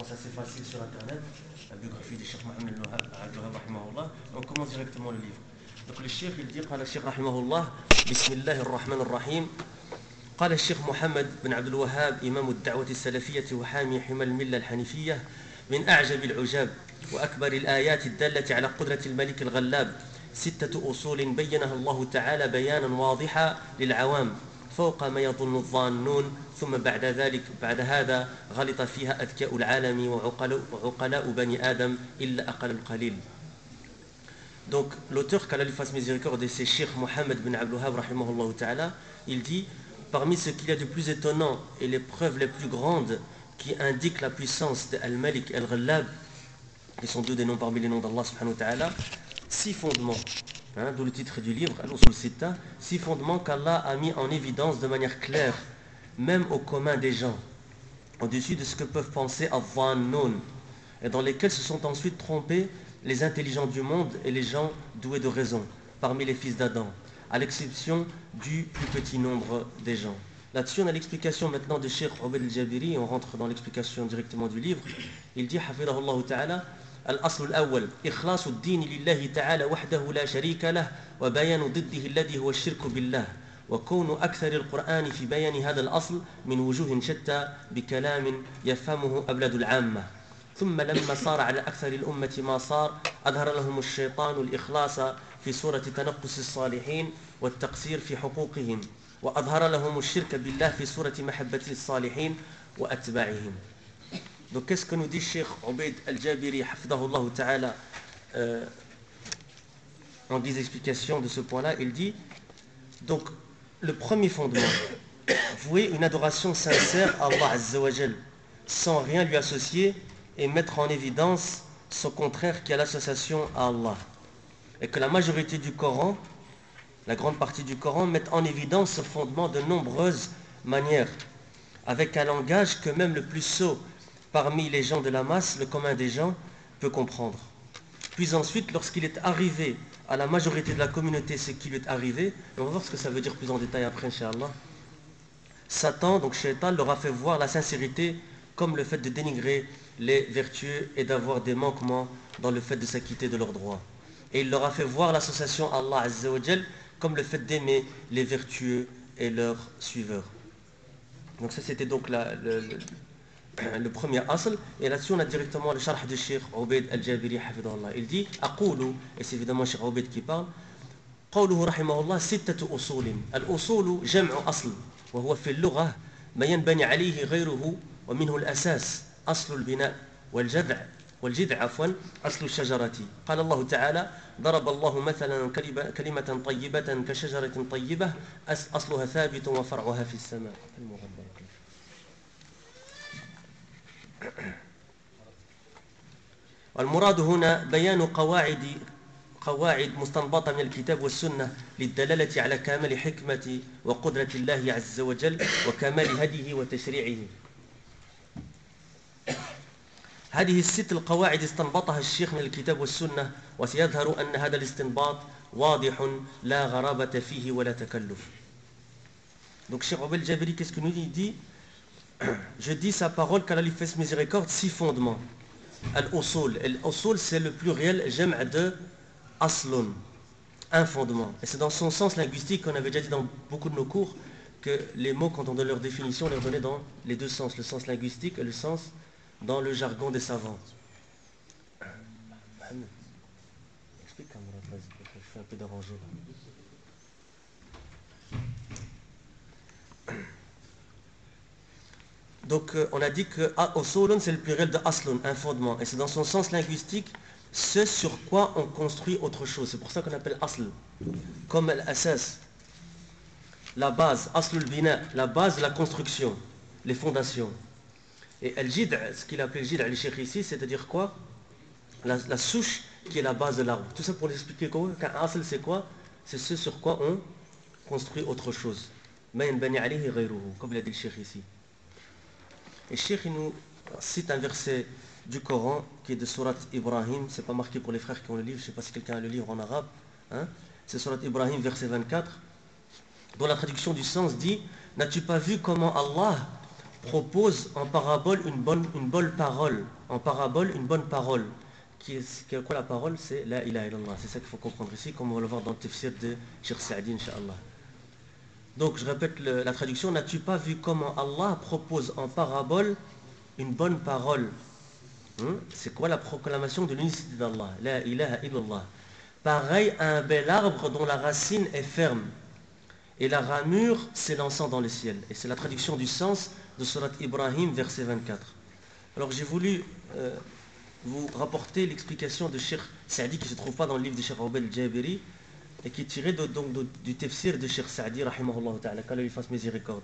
référence assez facile sur internet, la biographie du Cheikh Mohamed Abdul-Wahhab rahimahullah. On commence directement le livre. Donc le Cheikh il dit قال الشيخ رحمه الله بسم الله الرحمن الرحيم قال الشيخ محمد بن عبد الوهاب إمام الدعوة السلفية وحامي حمى الملة الحنيفية من أعجب العجاب وأكبر الآيات الدالة على قدرة الملك الغلاب 6 أصول بينها الله تعالى بيانا واضحا للعوام فوق ما يظن الظانون ثم بعد هذا غلط فيها أذكياء العالم وعقلاء بني آدم إلا أقل القليل. Donc l'auteur, qu'Allah lui fasse miséricorde, c'est Cheikh Mohamed bin Abdul Wahhab rahimahullah ta'ala, il dit parmi ce qu'il y a de plus étonnant et les preuves les plus grandes qui indiquent la puissance de Al-Malik et Al-Ghallab, qui sont deux des noms parmi les noms d'Allah subhanahu wa ta'ala, 6 fondements, d'où le titre du livre, Al-Usul Sitta, 6 fondements qu'Allah a mis en évidence de manière claire, même au commun des gens, au-dessus de ce que peuvent penser Al-Dhannun, et dans lesquels se sont ensuite trompés les intelligents du monde et les gens doués de raison, parmi les fils d'Adam, à l'exception du plus petit nombre des gens. Là-dessus, on a l'explication maintenant de Cheikh Ubayd al-Jabiri, on rentre dans l'explication directement du livre. Il dit, Hafidahullah ta'ala, الأصل الأول إخلاص الدين لله تعالى وحده لا شريك له وبيان ضده الذي هو الشرك بالله وكون أكثر القرآن في بيان هذا الأصل من وجوه شتى بكلام يفهمه أبلد العامة ثم لما صار على أكثر الأمة ما صار أظهر لهم الشيطان الإخلاص في سورة تنقص الصالحين والتقصير في حقوقهم وأظهر لهم الشرك بالله في سورة محبة الصالحين وأتباعهم. Donc qu'est-ce que nous dit Cheikh Ubayd al-Jabiri hafidahullah ta'ala en 10 explications de ce point-là? Il dit donc le premier fondement, vouer une adoration sincère à Allah Azza wa Jal sans rien lui associer et mettre en évidence son contraire qui est l'association à Allah, et que la majorité du Coran, la grande partie du Coran, mettent en évidence ce fondement de nombreuses manières, avec un langage que même le plus sot parmi les gens de la masse, le commun des gens, peut comprendre. Puis ensuite, lorsqu'il est arrivé à la majorité de la communauté ce qui lui est arrivé, on va voir ce que ça veut dire plus en détail après, Inch'Allah. Satan, donc Shaitan, leur a fait voir la sincérité comme le fait de dénigrer les vertueux et d'avoir des manquements dans le fait de s'acquitter de leurs droits. Et il leur a fait voir l'association à Allah Azza wa Jal comme le fait d'aimer les vertueux et leurs suiveurs. Donc ça c'était donc le premier asl, et là-dessus on a directement le sharh de Cheikh Ubayd al-Jabiri hafidahullah. Il dit aqulu, et c'est évidemment Cheikh Ubayd qui parle, قوله رحمه الله 6 أصول الأصول جمع أصل وهو في اللغة ما ينبني عليه غيره ومنه الأساس أصل البناء والجذع عفوا أصل الشجرة. قال الله تعالى ضرب الله مثلا كلمة طيبة كشجرة طيبة أصلها ثابت وفرعها في السماء. والمراد هنا بيان قواعد مستنبطة من الكتاب والسنة للدلالة على كمال حكمة وقدرة الله عز وجل وكمال هديه وتشريعه. هذه ال6 القواعد استنبطها الشيخ من الكتاب والسنة وسيظهر أن هذا الاستنباط واضح لا غرابة فيه ولا تكلف. Donc Cheikh Ubayd al-Jabiri, qu'est-ce que nous dit? Je dis sa parole qu'Allah lui fasse miséricorde, 6 fondements. Al-Usul. Al-Usul, c'est le pluriel jam' de Aslun, un fondement. Et c'est dans son sens linguistique qu'on avait déjà dit dans beaucoup de nos cours que les mots, quand on donne leur définition, on les redonnait dans les deux sens, le sens linguistique et le sens dans le jargon des savants. Explique comme je suis un peu dérangé là. Donc on a dit que Usulun c'est le pluriel de Aslun, un fondement. Et c'est dans son sens linguistique ce sur quoi on construit autre chose. C'est pour ça qu'on appelle Asl. Comme Al-Asas, la base, Aslul Bina, la base de la construction, les fondations. Et Al-Jid', ce qu'il appelle Jid' al-Sheikh ici, c'est-à-dire quoi? La souche qui est la base de l'arbre. Tout ça pour l'expliquer qu'un Asl c'est quoi? C'est ce sur quoi on construit autre chose. Ma yanbani alayhi ghayruhu, comme l'a dit le Cheikh ici. Et Cheikh il nous cite un verset du Coran qui est de Surat Ibrahim, c'est pas marqué pour les frères qui ont le livre, je ne sais pas si quelqu'un a le livre en arabe, c'est Surat Ibrahim verset 24, dont la traduction du sens dit: n'as-tu pas vu comment Allah propose en parabole une bonne parole en parabole une bonne parole. Quoi la parole? C'est la ilaha illallah. C'est ça qu'il faut comprendre ici, comme on va le voir dans le tafsir de Cheikh Saadi, Inch'Allah. Donc je répète la traduction. N'as-tu pas vu comment Allah propose en parabole une bonne parole? C'est quoi la proclamation de l'unicité d'Allah? La ilaha illallah. Pareil à un bel arbre dont la racine est ferme et la ramure s'élançant dans le ciel. Et c'est la traduction du sens de Surat Ibrahim, verset 24. Alors j'ai voulu vous rapporter l'explication de Cheikh Saadi qui ne se trouve pas dans le livre de Cheikh Obeid al-Jabiri et qui est tiré du tafsir de Cheikh Saadi, rahimahullah ta'ala, qu'Allah lui fasse miséricorde.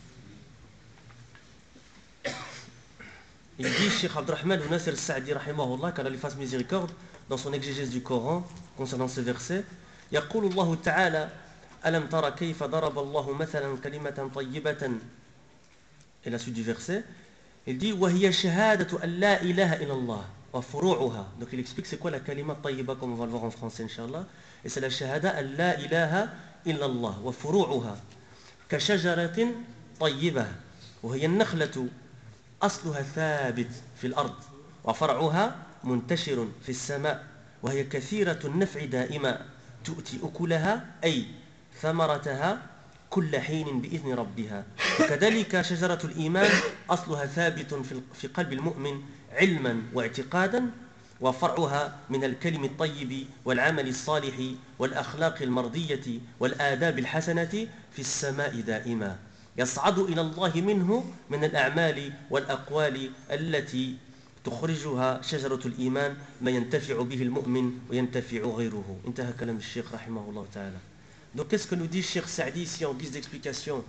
Il dit, Cheikh Abdurrahman ibn Nasir al-Sa'di, rahimahullah, qu'Allah lui fasse miséricorde, dans son exégèse du Coran, concernant ce verset, يقول الله تعالى ألم ترى كيف ضرب الله مثلا كلمة طيبة. Et la suite du verset, il dit وهي شهادة أن لا إله إلا الله وفروعها. Donc il explique c'est quoi la kalima tayyiba, comme on va le voir en français, Inch'Allah. Et c'est la shahada أن لا إله إلا الله وفروعها كشجرة طيبة وهي النخلة أصلها ثابت في الأرض وفرعها منتشر في السماء وهي كثيرة النفع دائما تؤتي أكلها أي ثمرتها كل حين بإذن ربها. وكذلك شجرة الإيمان أصلها ثابت في قلب المؤمن علما واعتقادا وفرعها من الكلم الطيب والعمل الصالح والأخلاق المرضية والآداب الحسنة في السماء دائما يصعد إلى الله منه من الأعمال والأقوال التي تخرجها شجرة الإيمان ما ينتفع به المؤمن وينتفع غيره. انتهى كلام الشيخ رحمه الله تعالى. Donc qu'est-ce que nous dit Cheikh Saadi ici en guise d'explication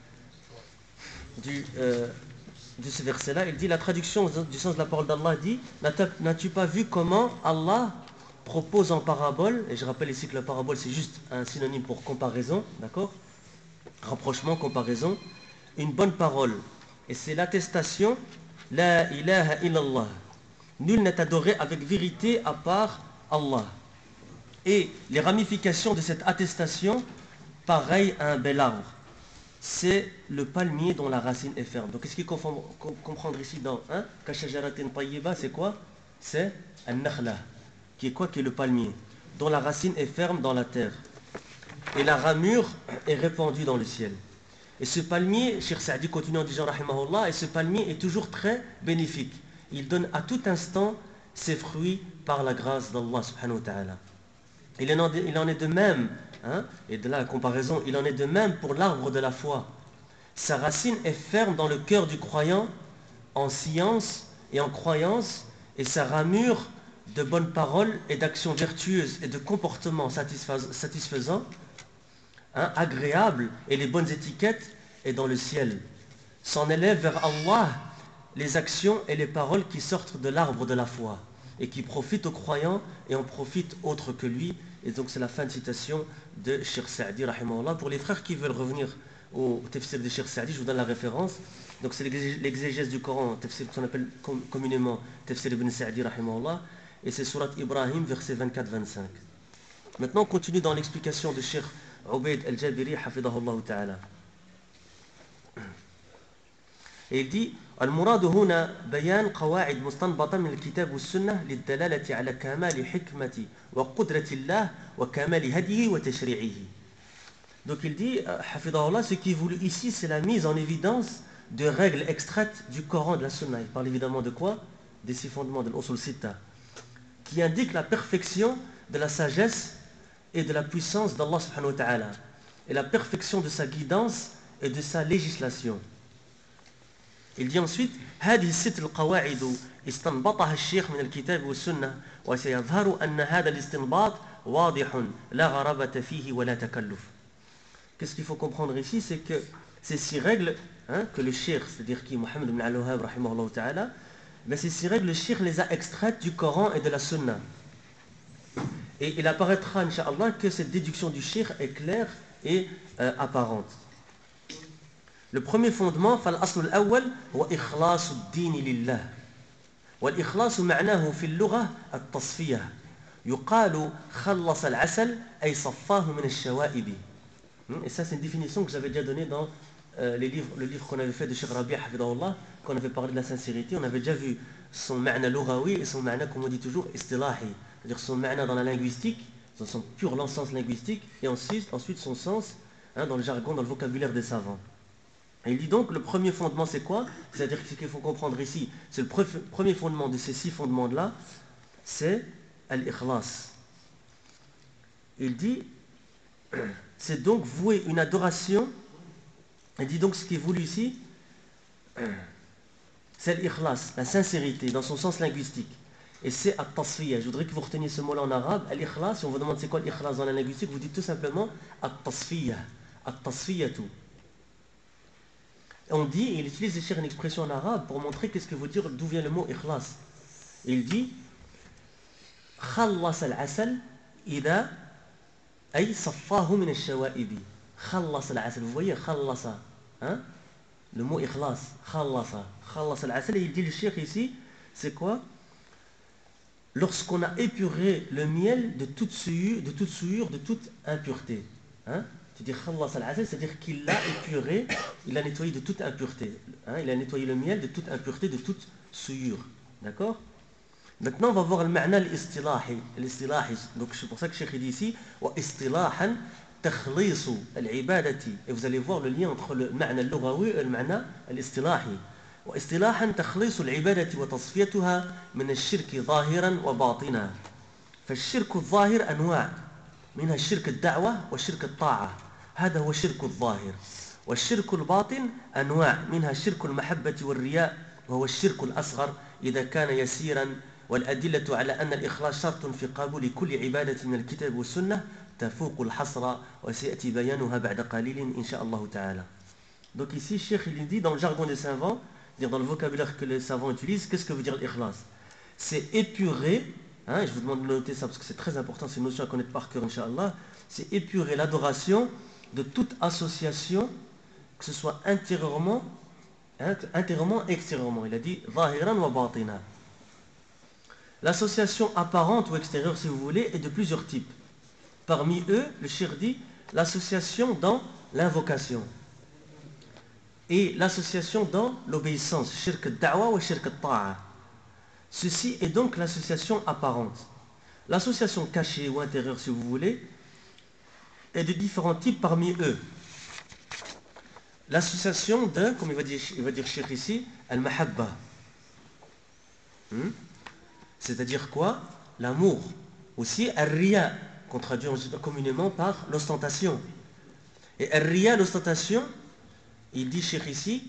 de ce verset-là? Il dit, la traduction du sens de la parole d'Allah dit, n'as-tu pas vu comment Allah propose en parabole, et je rappelle ici que la parabole c'est juste un synonyme pour comparaison, d'accord? Rapprochement, comparaison, une bonne parole. Et c'est l'attestation La ilaha illallah. Nul n'est adoré avec vérité à part Allah. Et les ramifications de cette attestation, pareil à un bel arbre. C'est le palmier dont la racine est ferme. Donc, qu'est-ce qu'il faut comprendre ici dans Kashajaratin tayyiba, c'est quoi? C'est un nakhla, qui est quoi? Qui est le palmier, dont la racine est ferme dans la terre. Et la ramure est répandue dans le ciel. Et ce palmier, Cheikh Saadi continue en disant rahimahullah, et ce palmier est toujours très bénéfique. Il donne à tout instant ses fruits par la grâce d'Allah subhanahu wa ta'ala. Il en est de même, et de là la comparaison, il en est de même pour l'arbre de la foi. Sa racine est ferme dans le cœur du croyant, en science et en croyance, et sa ramure de bonnes paroles et d'actions vertueuses et de comportements satisfaisants, agréables, et les bonnes étiquettes est dans le ciel. S'en élève vers Allah les actions et les paroles qui sortent de l'arbre de la foi et qui profitent aux croyants et en profitent autres que lui. Et donc c'est la fin de citation de Cheikh Saadi rahimahullah. Pour les frères qui veulent revenir au tafsir de Cheikh Saadi, je vous donne la référence. Donc c'est l'exégèse du Coran, tafsir qu'on appelle communément tafsir ibn Saadi rahimahullah, et c'est surat Ibrahim verset 24-25. Maintenant on continue dans l'explication de Cheikh Obeid al-Jabiri hafidahullah ta'ala. Et il dit المراد هنا بيان قواعد مستنبطة من الكتاب والسنة للدلالة على كمال حكمة وقدرة الله وكمال هديه وتشريعه. Donc il dit, hafidahullah, ce qui est voulu ici, c'est la mise en évidence de règles extraites du Coran, de la Sunna. Il parle évidemment de quoi? Des six fondements de l'Usul Sitta, qui indiquent la perfection de la sagesse et de la puissance d'Allah subhanahu wa ta'ala, et la perfection de sa guidance et de sa législation. Il dit ensuite هذه الست القواعد استنبطها الشيخ من الكتاب والسنة وسيظهر أن هذا الاستنباط واضح لا غرابة فيه ولا تكلف. Qu'est-ce qu'il faut comprendre ici? C'est que ces six règles que le cheikh, c'est-à-dire qui Mohammed ibn al-Wahhab rahimahullah ta'ala, mais ces six règles, le cheikh les a extraites du Coran et de la Sunna. Et il apparaîtra, Inch'Allah, que cette déduction du cheikh est claire et apparente. Le premier fondement, فالأصل الأول هو إخلاص الدين لله. والإخلاص معناه في اللغة التصفية. يقال خلص العسل أي صفاه من الشوائب. Et ça c'est une définition que j'avais déjà donnée dans le livre qu'on avait fait de Cheikh Rabi' Hafidahullah, qu'on avait parlé de la sincérité, on avait déjà vu son ma'na lughawi et son ma'na, comme on dit toujours, istilahi. C'est-à-dire son ma'na dans la linguistique, dans son pur sens linguistique, et ensuite son sens dans le jargon, dans le vocabulaire des savants. Et il dit donc, le premier fondement c'est quoi? C'est-à-dire ce qu'il faut comprendre ici, c'est le premier fondement de ces 6 fondements-là, c'est al-ikhlas. Il dit, c'est donc vouer une adoration. Il dit donc ce qui est voulu ici, c'est l'ikhlas, la sincérité, dans son sens linguistique. Et c'est at-tasfiya. Je voudrais que vous reteniez ce mot-là en arabe. Al-ikhlas, si on vous demande c'est quoi l'ikhlas dans la linguistique, vous dites tout simplement at-tasfiya. At-tasfiyatu. On dit, et il utilise ici une expression en arabe pour montrer qu'est-ce que veut dire, d'où vient le mot ikhlas. Il dit khallas al-asal ida ay saffahu min al-shawaibi. Khallas al-asal. Vous voyez, khallasa. Hein? Le mot ikhlas, khallasa. Khallas al-asal. Et il dit le cheikh ici, c'est quoi? Lorsqu'on a épuré le miel de toute souillure, de toute impureté. Hein? Tu dis khallas al-asal, c'est-à-dire qu'il l'a épuré, il l'a nettoyé de toute impureté. Hein? Il a nettoyé le miel de toute impureté, de toute souillure. D'accord? Maintenant, on va voir le ma'na al-istilahi. Donc, c'est pour ça que le cheikh dit ici, wa istilahan takhlisu al-ibadati. Et vous allez voir le lien entre le ma'na al-lughawi et le ma'na al-istilahi. واصطلاحا تخليص العبادة وتصفيتها من الشرك ظاهرا وباطنا فالشرك الظاهر أنواع منها الشرك الدعوة والشرك الطاعة هذا هو الشرك الظاهر والشرك الباطن أنواع منها الشرك المحبة والرياء وهو الشرك الأصغر إذا كان يسيرا والأدلة على أن الإخلاص شرط في قبول كل عبادة من الكتاب والسنة تفوق الحصر وسيأتي بيانها بعد قليل إن شاء الله تعالى. Donc ici, Cheikh il dit dans le jargon des savants, dans le vocabulaire que les savants utilisent, qu'est-ce que veut dire l'ikhlas? C'est épurer, je vous demande de noter ça parce que c'est très important, c'est une notion à connaître par cœur, Inch'Allah, c'est épurer l'adoration de toute association, que ce soit intérieurement, extérieurement. Il a dit zahiran wa batina. L'association apparente ou extérieure, si vous voulez, est de plusieurs types. Parmi eux, le cheikh dit l'association dans l'invocation. Et l'association dans l'obéissance, shirk al-da'wa ou shirk al-ta'a. Ceci est donc l'association apparente. L'association cachée ou intérieure, si vous voulez, est de différents types parmi eux. L'association de, comme il va dire Cheikh ici, al-mahabba. C'est-à-dire quoi? L'amour. Aussi, al-riya, qu'on traduit communément par l'ostentation. Et al-riya, l'ostentation, il dit Cheikh ici,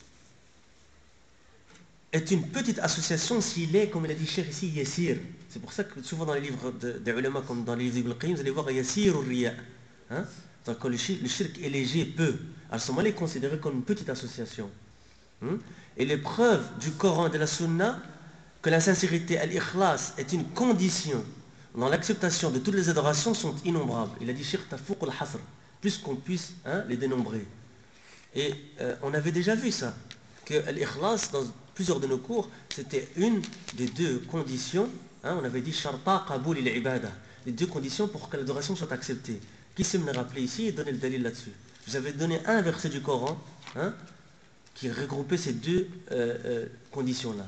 est une petite association s'il est, comme il a dit Cheikh ici, yassir. C'est pour ça que souvent dans les livres des ulama, comme dans les livres d'Ibn al-Qayyim, vous allez voir yassir ou riya. Donc quand le shirk est léger, peu, à ce moment-là, il est considéré comme une petite association. Et les preuves du Coran et de la Sunna, que la sincérité, al-ikhlas, est une condition dans l'acceptation de toutes les adorations, sont innombrables. Il a dit Cheikh tafouq al-hasr, plus qu'on puisse les dénombrer. Et on avait déjà vu ça, que l'ikhlas, dans plusieurs de nos cours, c'était une des 2 conditions, on avait dit sharta qaboul il-ibada, les 2 conditions pour que l'adoration soit acceptée. Qui sait me le rappeler ici et donner le dalil là-dessus? Je vous avais donné un verset du Coran qui regroupait ces 2 conditions-là.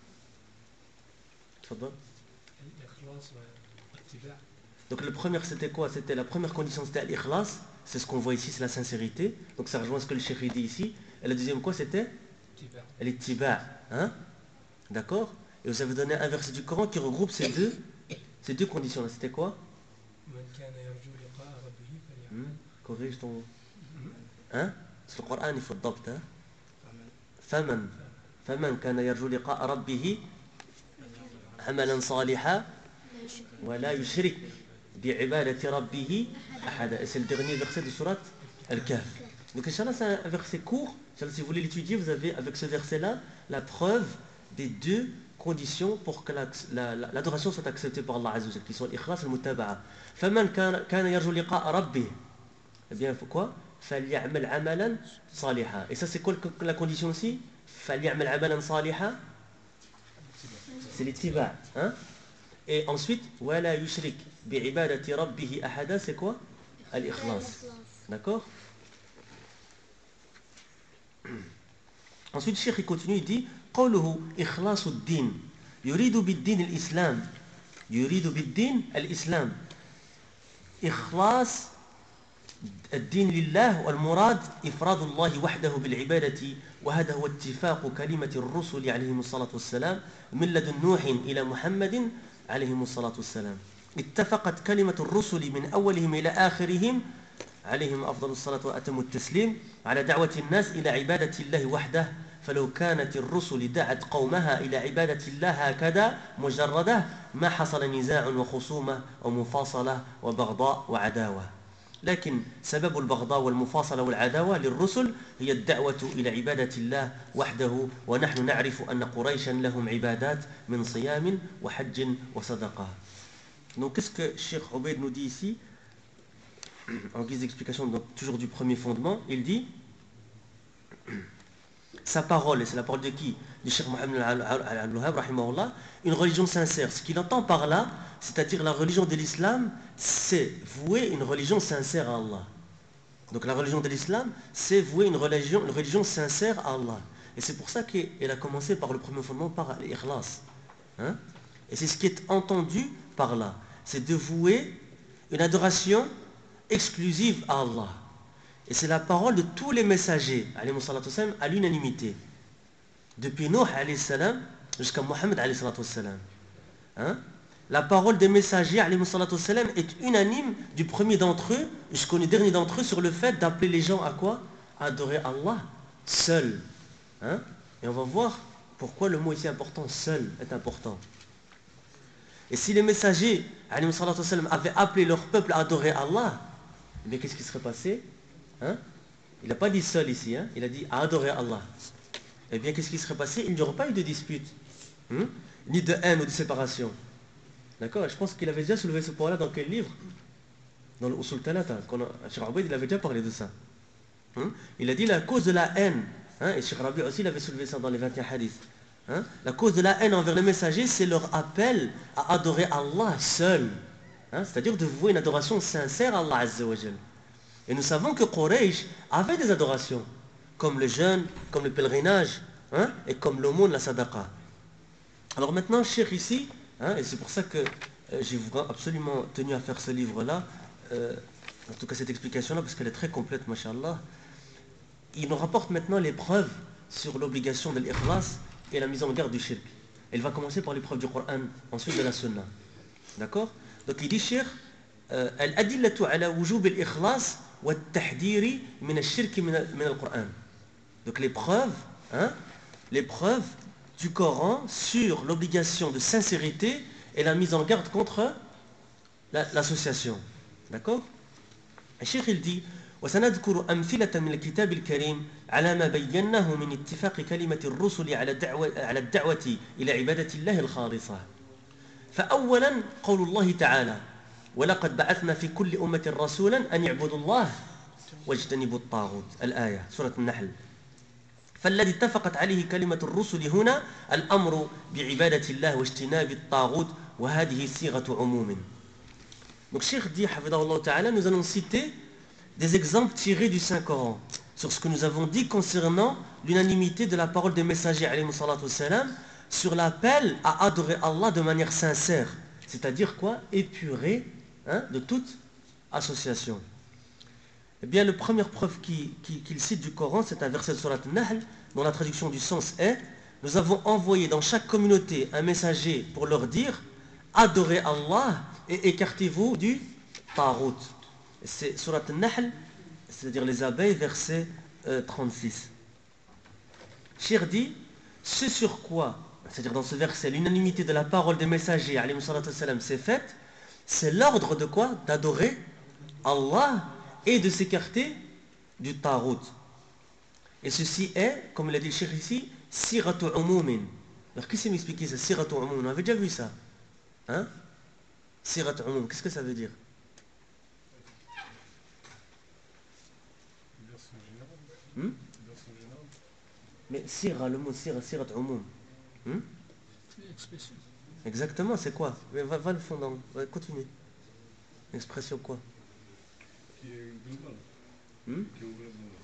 Donc le premier c'était quoi? C'était la première condition, c'était l'ikhlas. C'est ce qu'on voit ici, c'est la sincérité. Donc ça rejoint ce que le cheikh dit ici. Et la deuxième quoi c'était? L'ittiba'. D'accord? Et vous avez donné un verset du Coran qui regroupe ces deux conditions-là. C'était quoi? Corrige ton... C'est le Coran, il faut adopter. فمن كان يرجو لقاء ربه عملا صالحا ولا يشرك بعبادة ربه أحدا. C'est le dernier verset de Surat Al-Kahf. Donc Inch'Allah, c'est un verset court. Inch'Allah, si vous voulez l'étudier, vous avez avec ce verset-là la preuve des 2 conditions pour que l'adoration soit acceptée par Allah Azza wa Jalla, qui sont l'ikhlas et le mutaba'a. فمن كان يرجو لقاء ربه, eh bien, il faut quoi? فليعمل عملا صالحا. Et ça, c'est quoi la condition aussi? فليعمل عملا صالحا, c'est l'ittiba'. Et ensuite, ولا يشرك بعبادة ربه أحدا, c'est quoi? Al-ikhlas. D'accord? Ensuite, Cheikh il continue, il dit قوله إخلاص الدين يريد بالدين الإسلام يريد بالدين الإسلام إخلاص الدين لله والمراد إفراد الله وحده بالعبادة وهذا هو اتفاق كلمة الرسل عليهم الصلاة والسلام من لدن نوح إلى محمد عليهم الصلاة والسلام اتفقت كلمة الرسل من أولهم إلى آخرهم عليهم أفضل الصلاة وأتم التسليم على دعوة الناس إلى عبادة الله وحده فلو كانت الرسل دعت قومها إلى عبادة الله هكذا مجردة ما حصل نزاع وخصومة ومفاصلة وبغضاء وعداوة لكن سبب البغضاء والمفاصلة والعداوة للرسل هي الدعوة إلى عبادة الله وحده ونحن نعرف أن قريشا لهم عبادات من صيام وحج وصدقة. Donc qu'est-ce que Cheikh Obeid nous dit ici en guise d'explication toujours du premier fondement? Il dit sa parole, et c'est la parole de qui? Du Cheikh Mohammed al-Wahhab rahimahullah, une religion sincère. Ce qu'il entend par là, c'est-à-dire la religion de l'islam, c'est vouer une religion sincère à Allah. Donc la religion de l'islam, c'est vouer une religion sincère à Allah. Et c'est pour ça qu'elle a commencé par le premier fondement, par l'ikhlas. Hein? Et c'est ce qui est entendu par là. C'est de vouer une adoration exclusive à Allah. Et c'est la parole de tous les messagers, à l'unanimité. Depuis Nuh jusqu'à Mohammed. Hein? La parole des messagers est unanime du premier d'entre eux jusqu'au dernier d'entre eux sur le fait d'appeler les gens à quoi? À adorer Allah seul. Hein? Et on va voir pourquoi le mot ici important, seul, est important. Et si les messagers avaient appelé leur peuple à adorer Allah, mais qu'est-ce qui serait passé? Hein? Il n'a pas dit seul ici, hein? Il a dit à adorer Allah. Eh bien, qu'est-ce qui serait passé? Il n'y aurait pas eu de dispute, ni de haine ou de séparation. D'accord? Je pense qu'il avait déjà soulevé ce point-là dans quel livre? Dans le Usul Thalatha. Cheikh Obeid, il avait déjà parlé de ça. Il a dit la cause de la haine, hein? Et Cheikh Rabi aussi, il avait soulevé ça dans les 21 hadiths. Hein? La cause de la haine envers les messagers, c'est leur appel à adorer Allah seul. Hein? C'est-à-dire de vouer une adoration sincère à Allah Azza wa Jal. Et nous savons que Quraysh avait des adorations, comme le jeûne, comme le pèlerinage, hein, et comme l'aumône, la sadaqa. Alors maintenant, Cheikh ici, hein, et c'est pour ça que j'ai absolument tenu à faire ce livre-là, en tout cas cette explication-là, parce qu'elle est très complète, mashallah. Il nous rapporte maintenant les preuves sur l'obligation de l'ikhlas et la mise en garde du shirk. Il va commencer par les preuves du Coran, ensuite de la Sunna. D'accord? Donc il dit, Cheikh, al-adillatu ala wujub al-ikhlas والتحذير من الشرك من القرآن. Donc les preuves, hein, les preuves du Coran sur l'obligation de sincérité et la mise en garde contre l'association. D'accord? Le Cheikh il dit وسنذكر أمثلة من الكتاب الكريم على ما بيناه من اتفاق كلمة الرسل على الدعوة إلى عبادة الله الخالصة. فأولا قول الله تعالى ولقد بعثنا في كل أمة رسولا أن يعبدوا الله واجتنبوا الطاغوت. الآية سورة النحل. فالذي اتفقت عليه كلمة الرسل هنا الأمر بعبادة الله واجتناب الطاغوت وهذه صيغة عموم. Donc Cheikh dit حفظه الله تعالى, nous allons citer des exemples tirés du Saint-Coran sur ce que nous avons dit concernant l'unanimité de la parole des messagers alayhi salatu wassalam sur l'appel à adorer Allah de manière sincère, c'est-à-dire quoi? Épuré, hein, de toute association. Eh bien, la première preuve qu'il cite du Coran, c'est un verset de Surat An-Nahl, dont la traduction du sens est « Nous avons envoyé dans chaque communauté un messager pour leur dire « Adorez Allah et écartez-vous du Tarout ». C'est Surat An-Nahl, c'est-à-dire les abeilles, verset 36. Cheikh dit « Ce sur quoi, c'est-à-dire dans ce verset, l'unanimité de la parole des messagers, alayhi salatu wassalam, c'est faite, c'est l'ordre de quoi? D'adorer Allah et de s'écarter du Tarout. Et ceci est, comme l'a dit le Cheikh ici, Siratu Umumin. Alors, qui sait m'expliquer ça? Siratu Umumin, on avait déjà vu ça. Hein? Siratu Umumin, qu'est-ce que ça veut dire? Mais Sira, le mot Sira, Siratu Umum. Exactement, c'est quoi? Va le fondant, continue. Expression quoi? Qui est globale.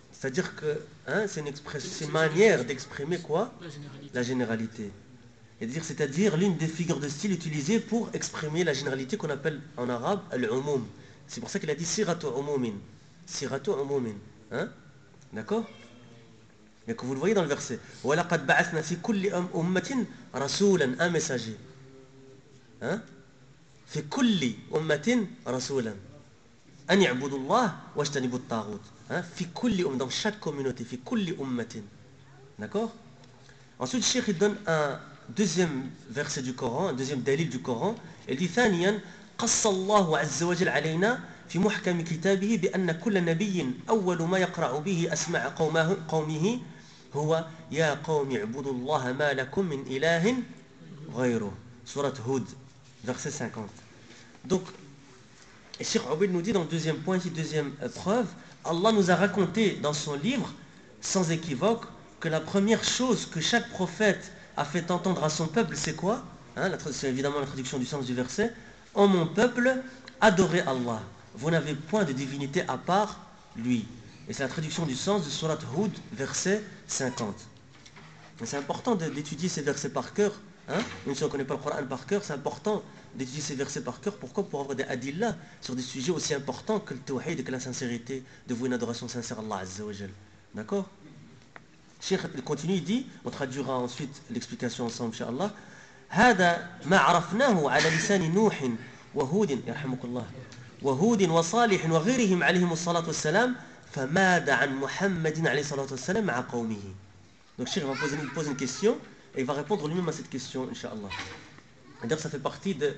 C'est-à-dire que hein, c'est une manière d'exprimer quoi? La généralité. C'est-à-dire l'une des figures de style utilisées pour exprimer la généralité qu'on appelle en arabe al-umum. C'est pour ça qu'il a dit siratu umumin. Siratu umumin. Hein? D'accord? Et que vous le voyez dans le verset. وَلَقَدْ بَعَثْنَا فِي كُلِّ أُمَّةٍ رَسُولًا un messager. Hein? في كل أمة رسولا أن يعبدوا الله واجتنبوا الطاغوت. في كل dans chaque communauté. في كل أمة. D'accord? Ensuite, le Cheikh il donne un deuxième verset du Coran, un deuxième dalil du Coran. Il dit ثانيا قص الله عز وجل علينا في محكم كتابه بأن كل نبي أول ما يقرأ به أسماء قومه هو يا قوم اعبدوا الله ما لكم من إله غيره. Surat Hud, verset 50. Donc, Cheikh Obeid nous dit dans le deuxième point, ici, deuxième preuve, Allah nous a raconté dans son livre, sans équivoque, que la première chose que chaque prophète a fait entendre à son peuple, c'est quoi? C'est évidemment la traduction du sens du verset. Ô mon peuple, adorez Allah. Vous n'avez point de divinité à part lui. Et c'est la traduction du sens de Surat Hud, verset 50. Mais c'est important d'étudier ces versets par cœur. Même si on ne connaît pas le Coran par cœur, c'est important d'étudier ces versets par cœur. Pourquoi? Pour avoir des adillas sur des sujets aussi importants que le tawhid et que la sincérité, de vouer une adoration sincère à Allah Azza wa Jal. D'accord? Cheikh continue, il dit, on traduira ensuite l'explication ensemble, Inch'Allah. هذا ما عرفناه على لسان نوح وهود يرحمك الله وهود وصالح وغيرهم عليهم الصلاة والسلام فماذا عن محمد عليه الصلاة والسلام مع قومه. Donc Cheikh va poser une question et il va répondre lui-même à cette question, Inch'Allah. D'ailleurs, ça fait partie de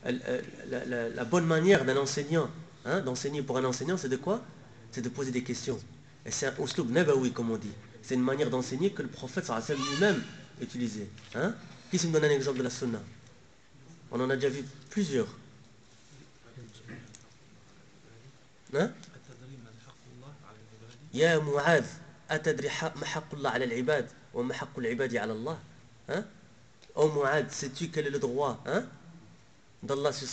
la bonne manière d'un enseignant, d'enseigner pour un enseignant, c'est de quoi? C'est de poser des questions. Et c'est un uslub nabawi, comme on dit. C'est une manière d'enseigner que le prophète sallallahu alayhi wa sallam lui-même utilisait. Qui se me donne un exemple de la sunna? On en a déjà vu plusieurs. يا معاذ أتدري ما حق الله على العباد وما حق العباد على الله. Ô Mu'ad, sais-tu quel est le droit d'Allah sur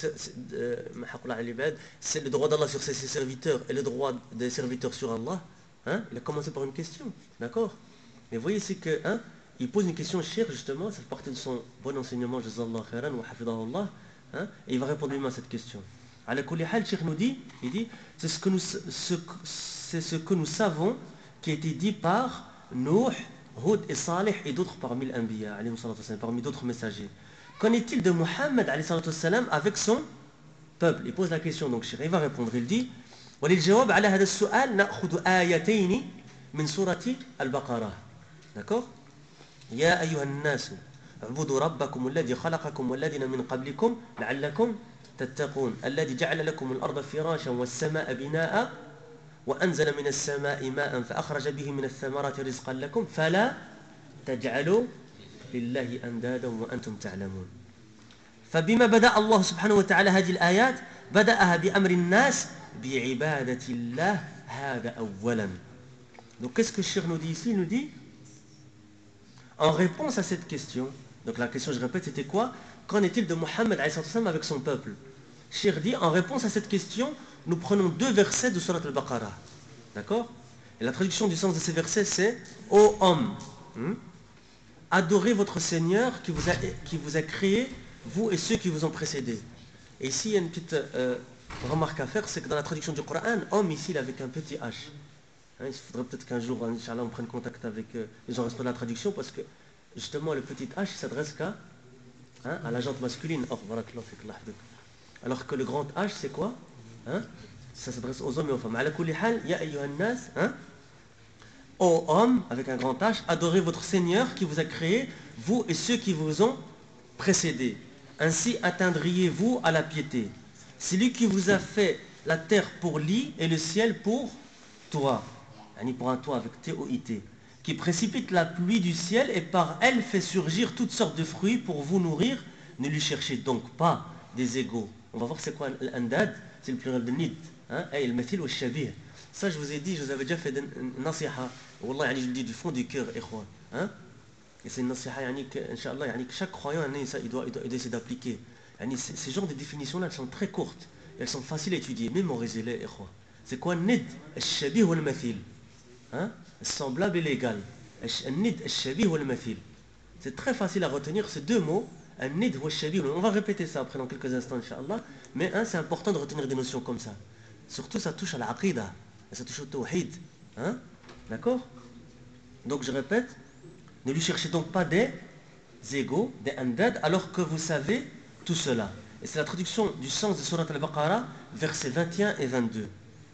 c'est le droit d'Allah sur ses serviteurs et le droit des serviteurs sur Allah. Il a commencé par une question, d'accord? Mais vous voyez, c'est que il pose une question chère, justement, ça fait partie de son bon enseignement, Jazallah khairan wa hafidahullah, et il va répondre lui-même à cette question. Ala kulli hal, Cheikh nous dit, il dit, c'est ce que nous savons qui a été dit par Nuh, Hud et Salih et d'autres parmi l'Anbiya, parmi d'autres messagers. Qu'en est-il de Muhammad avec son peuple? Il pose la question, donc Cheikh, il va répondre, il dit, وللجواب على هذا السؤال نأخذ آيتين من سورة البقرة. D'accord? يا أيها الناس اعبدوا ربكم الذي خلقكم والذين من قبلكم لعلكم تتقون الذي جعل لكم الأرض فراشا والسماء بناء وأنزل من السماء ماء فأخرج به من الثمرات رزقا لكم فلا تجعلوا لله أندادا وأنتم تعلمون. فبما بدأ الله سبحانه وتعالى هذه الآيات بدأها بأمر الناس بعبادة الله هذا أولا. Donc qu'est-ce que le Cheikh nous dit ici? Il nous dit, en réponse à cette question, donc la question, je répète, c'était quoi? Qu'en est-il de Muhammad avec son peuple? Cheikh dit, en réponse à cette question, nous prenons deux versets de Surat al-Baqarah. D'accord? Et la traduction du sens de ces versets, c'est ô homme, adorez votre Seigneur qui vous a créé, vous et ceux qui vous ont précédé. Et ici, il y a une petite remarque à faire, c'est que dans la traduction du Coran, homme ici, il est avec un petit H. Il faudrait peut-être qu'un jour, Inch'Allah, on prenne contact avec les gens responsables de la traduction, parce que justement, le petit H, il s'adresse qu'à la jante masculine. Alors que le grand H, c'est quoi? Ça s'adresse aux hommes et aux femmes. Ala kulli hal, ya ayyuhan nas, ô homme, avec un grand H, adorez votre Seigneur qui vous a créé, vous et ceux qui vous ont précédés. Ainsi atteindriez-vous à la piété. C'est lui qui vous a fait la terre pour lit et le ciel pour toit. Pour un toit avec T-O-I-T. Qui précipite la pluie du ciel et par elle fait surgir toutes sortes de fruits pour vous nourrir. Ne lui cherchez donc pas des égaux. On va voir c'est quoi l'andad, c'est le pluriel de nid. El-mathil ou shabih. Ça je vous ai dit, je vous avais déjà fait une nasiha. Wallah, je le dis du fond du cœur, ikhwan. Et c'est une nasiha, Inch'Allah, que chaque croyant, il doit essayer d'appliquer. Ces genres de définitions-là, elles sont très courtes. Elles sont faciles à étudier, mémorisez-les, ikhwan. C'est quoi nid, el-shabih ou el-mathil? hein, semblable et l'égal. An-nid, al-shabih ou al-mathil. C'est très facile à retenir ces deux mots. An-nid ou al-shabih. On va répéter ça après dans quelques instants, Inch'Allah. Mais hein, c'est important de retenir des notions comme ça. Surtout, ça touche à l'aqidah. Ça touche au tawhid. Hein? D'accord? Donc, je répète. Ne lui cherchez donc pas des égaux, des andad, alors que vous savez tout cela. Et c'est la traduction du sens de Surat al-Baqarah, versets 21 et 22.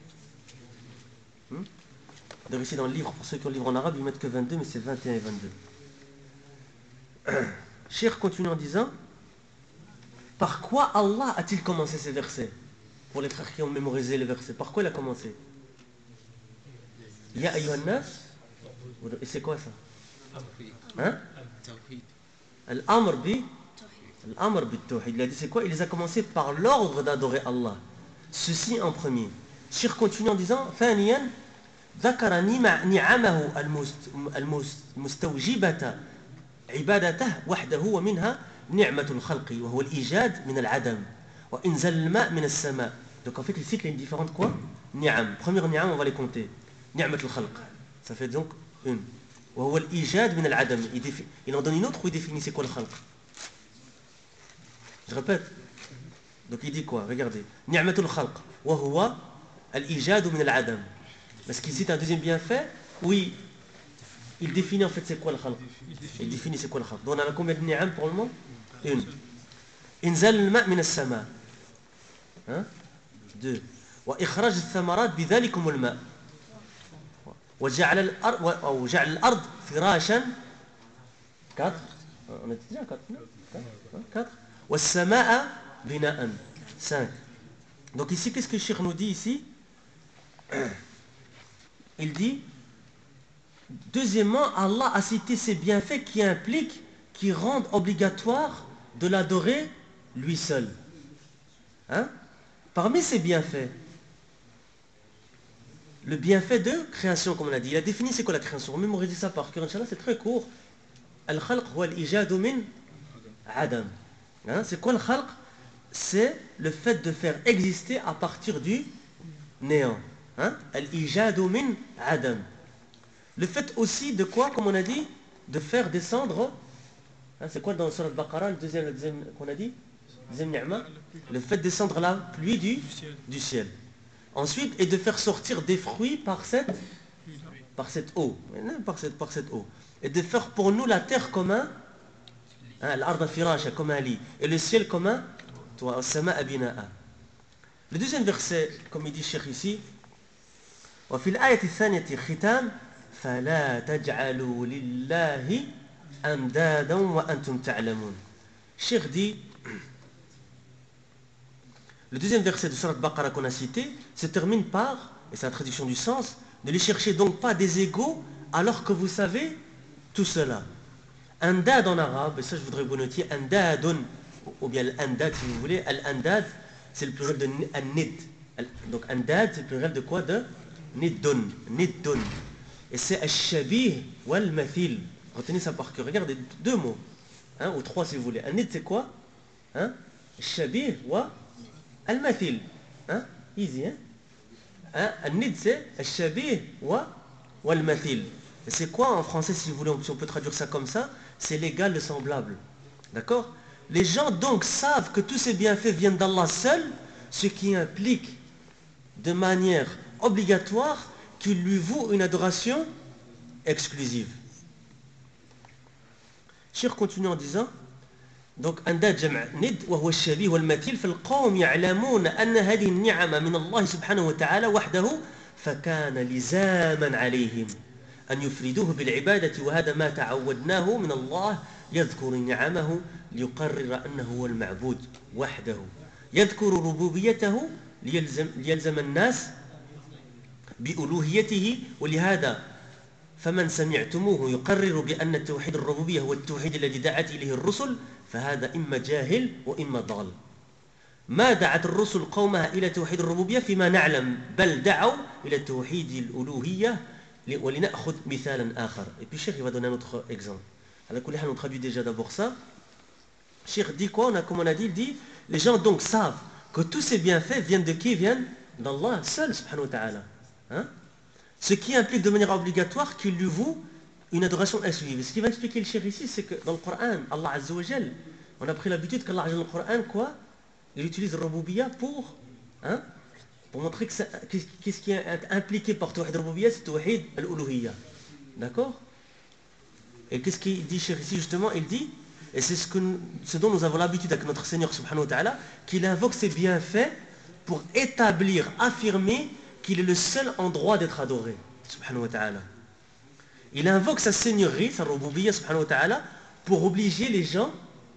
Donc ici dans le livre, pour ceux qui ont le livre en arabe, ils mettent que 22, mais c'est 21 et 22. Cheikh continue en disant, par quoi Allah a-t-il commencé ces versets? Pour les frères qui ont mémorisé les versets, par quoi il a commencé? Ya ayyuhan nas. Et c'est quoi ça? Hein? Al-amr bi tawhid. Il a dit c'est quoi? Il les a commencé par l'ordre d'adorer Allah. Ceci en premier. Cheikh continue en disant, ثانيا ذكر نعمه المستوجبة عبادته وحده ومنها نعمة الخلق وهو الإيجاد من العدم وإنزال الماء من السماء. Donc en fait il cite les différentes quoi? Ni'am. Première ni'am, on va les compter. نعمة الخلق. Ça fait donc une. وهو الإيجاد من العدم. Il en donne une autre ou il définit c'est quoi le khalq? Je répète. Donc il dit quoi? Regardez. نعمة الخلق وهو الإيجاد من العدم. Est-ce qu'il cite un deuxième bienfait? Oui. Il définit en fait c'est quoi le khalq. Il définit c'est quoi le khalq. Donc on a combien de ni'am pour le moment? Une. إنزال الماء من السماء. Hein? Deux. وإخراج الثمرات بذلكم الماء. وجعل الأرض فراشا. 4. On a dit déjà 4. 4. والسماء بناء. 5. Donc ici, qu'est-ce que le Cheikh nous dit ici? Il dit, deuxièmement, Allah a cité ses bienfaits qui rendent obligatoire de l'adorer lui seul. Hein? Parmi ces bienfaits, le bienfait de création, comme on a dit, il a défini c'est quoi la création. Mémorisez ça par cœur, Inch'Allah, c'est très court. Al-khalq huwa al-ijadu min adam. Hein? C'est quoi le khalq? C'est le fait de faire exister à partir du néant. Hein? Al-ijadu min adam. Le fait aussi de quoi, comme on a dit, de faire descendre. Hein, c'est quoi dans Surat al-Baqarah, le deuxième qu'on a dit? Deuxième ni'ma. Le fait de descendre la pluie du ciel. Ensuite, et de faire sortir des fruits par cette eau. Par cette eau. Et de faire pour nous la terre comme un, l'arda firasha, comme un lit. Et le ciel comme un toit. As-sama'a bina'a. Le deuxième verset, comme il dit Cheikh ici, وفي الآية الثانية ختام فلا تجعلوا لله أندادا وأنتم تعلمون. Cheikh dit, le deuxième verset de Surat Baqarah qu'on a cité se termine par, et c'est la traduction du sens, ne les cherchez donc pas des égaux alors que vous savez tout cela. Andad en arabe, et ça je voudrais que vous notiez, andadun, ou bien l'andad si vous voulez, al-andad c'est le pluriel de an-nid. Donc andad c'est le pluriel de quoi? De niddun, niddun. Et c'est al-shabih ou al-mathil. Retenez ça par cœur, regardez deux mots, hein, ou trois si vous voulez. An-nid c'est quoi? Hein? Al-shabih ou al-mathil. Hein? Easy, hein? Al-nid c'est al-shabih ou al-mathil. Et c'est quoi en français si vous voulez, si on peut traduire ça comme ça? C'est l'égal, le semblable. D'accord? Les gens donc savent que tous ces bienfaits viennent d'Allah seul, ce qui implique de manière obligatoire qu'il lui voue une adoration exclusive. Cheikh continue en disant, donc andad jam' nid wa huwa ash-shabih wal mathil fal qawm ya'lamun anna hadhihi an-ni'ama min Allah subhanahu wa ta'ala wahdahu fakana lizaman alayhim أن يفردوه بالعبادة وهذا ما تعودناه من الله يذكر نعمه ليقرر أنه هو المعبود وحده يذكر ربوبيته ليلزم الناس بألوهيته ولهذا فمن سمعتموه يقرر بأن توحيد الربوبية هو التوحيد الذي دعت إليه الرسل فهذا إما جاهل وإما ضال ما دعت الرسل قومها إلى توحيد الربوبية فيما نعلم بل دعوا إلى توحيد الألوهية. Et puis Cheikh il va donner un autre exemple. On traduit déjà d'abord ça. Cheikh dit quoi? Comme on a dit, il dit les gens donc savent que tous ces bienfaits viennent de qui? Viennent d'Allah seul subhanahu wa ta'ala. Hein? Ce qui implique de manière obligatoire qu'il lui voue une adoration exclusive. Ce qui va expliquer le cheikh ici, c'est que dans le Coran, Allah Azza wa Jal, on a pris l'habitude qu'Allah Azza wa Jal, dans le Coran, quoi, il utilise le Rububiyya hein, pour montrer que qu'est-ce qui est impliqué par Tawhid Rububiyya, c'est Tawhid al-Uluhiyya. D'accord? Et qu'est-ce qu'il dit cheikh ici justement? Il dit, et c'est ce dont nous avons l'habitude avec notre Seigneur subhanahu wa ta'ala, qu'il invoque ses bienfaits pour établir, affirmer qu'il est le seul en droit d'être adoré, subhanahu wa ta'ala. Il invoque sa seigneurie, sa rububiyya, subhanahu wa ta'ala, pour obliger les gens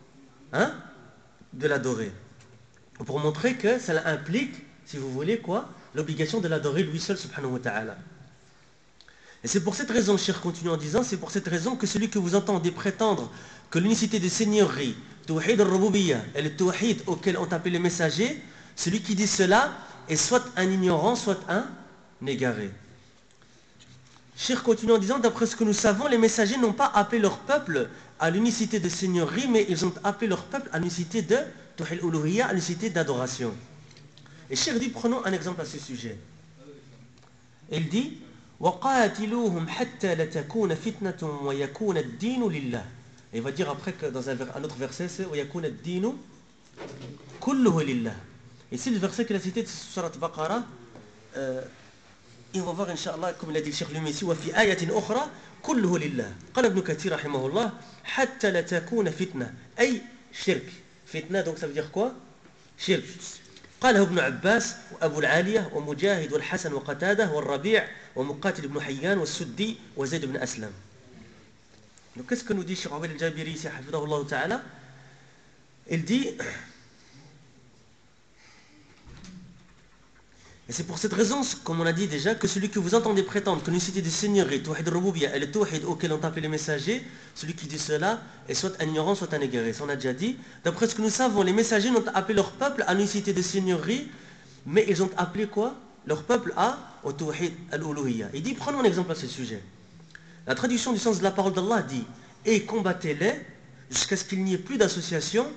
de l'adorer. Pour montrer que cela implique, si vous voulez quoi, l'obligation de l'adorer lui seul, subhanahu wa ta'ala. Et c'est pour cette raison, cheikh continue en disant, c'est pour cette raison que celui que vous entendez prétendre que l'unicité de seigneurie, Tawhid al-Rububiyya, et le Tawhid auquel ont appelé les messagers, celui qui dit cela est soit un ignorant, soit un égaré. Cheikh continue en disant, d'après ce que nous savons, les messagers n'ont pas appelé leur peuple à l'unicité de seigneurie, mais ils ont appelé leur peuple à l'unicité de Tawhid al-Uluhiyya, à l'unicité d'adoration. Et Cheikh dit, prenons un exemple à ce sujet. Il dit, وَقَاتِلُوهُمْ حَتَّى لَتَكُونَ فِتْنَةٌ وَيَكُونَ الدِّينُ لِلَّهِ. Et il va dire après que dans un autre verset, c'est وَيَكُونَ الدِّينُ كُلُّهُ لِلَّهِ. Ici, le verset qu'il a cité de Surat Baqarah, et on va voir, Inch'Allah, comme l'a dit le Cheikh lui ici, وَفِي آيَةٍ أُخْرَى كُلُّهُ لِلَّهِ. قال ابن كثير رحمه الله حتى لا تكون فتنة أي شرك. فتنة, donc ça veut dire quoi? شرك. قاله ابن عباس وأبو العالية ومجاهد والحسن وقتادة والربيع ومقاتل بن حيان والسدي وزيد بن أسلم. Donc qu'est-ce que nous dit Cheikh Abel al-Jabiri ici, hafidahullah ta'ala? Il dit, et c'est pour cette raison, comme on a dit déjà, que celui que vous entendez prétendre que l'unicité de seigneurie, Tawhid al-Rububiyya, et le Tawhid auquel ont appelé les messagers, celui qui dit cela est soit un ignorant, soit un égaré. Ça on a déjà dit. D'après ce que nous savons, les messagers n'ont appelé leur peuple à l'unicité de seigneurie, mais ils ont appelé quoi? Leur peuple au Tawhid al-Uluhiyya. Il dit, prenons un exemple à ce sujet. La traduction du sens de la parole d'Allah dit, et combattez-les jusqu'à ce qu'il n'y ait plus d'association.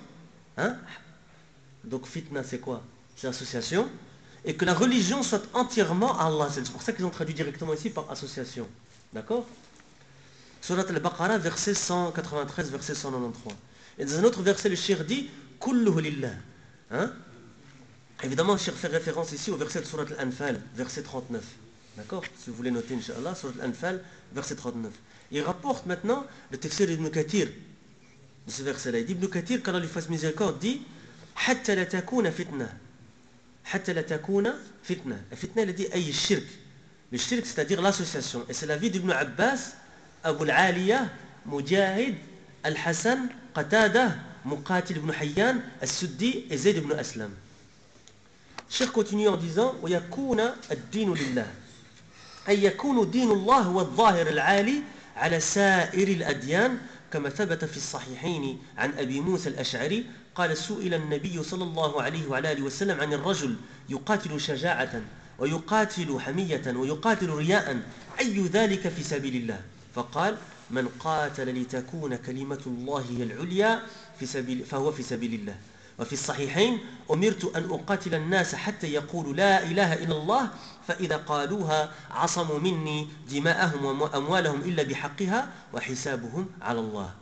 Donc fitna c'est quoi? C'est association. Et que la religion soit entièrement à Allah. C'est pour ça qu'ils ont traduit directement ici par association. D'accord? Surat al-Baqarah, verset 193, verset 193. Et dans un autre verset, le cheikh dit kulluhu lillah. Évidemment, le cheikh fait référence ici au verset de Surat al-Anfal, verset 39. D'accord? Si vous voulez noter, Inch'Allah, Surat al-Anfal, verset 39. Il rapporte maintenant le tafsir d'Ibn Kathir de ce verset-là. Il dit Ibn Kathir, qu'Allah lui fasse miséricorde, dit hatta la takuna fitna. حتى لا تكون فتنة. الفتنة التي أي الشرك. Le shirk, c'est-à-dire l'association. Et c'est l'avis d'Ibn Abbas, Abu al-Aliya, Mujahid, Al-Hassan, Qatada, Muqatil ibn Hayyan, Al-Suddi et Zayd ibn Aslam. Cheikh continue en disant ويكون الدين لله أي يكون دين الله هو الظاهر العالي على سائر الأديان كما ثبت في الصحيحين عن أبي موسى الأشعري قال سئل النبي صلى الله عليه وعلى آله وسلم عن الرجل يقاتل شجاعة ويقاتل حمية ويقاتل رياء أي ذلك في سبيل الله فقال من قاتل لتكون كلمة الله هي العليا فهو في سبيل الله وفي الصحيحين أمرت أن أقاتل الناس حتى يقولوا لا إله إلا الله فإذا قالوها عصموا مني دماءهم وأموالهم إلا بحقها وحسابهم على الله.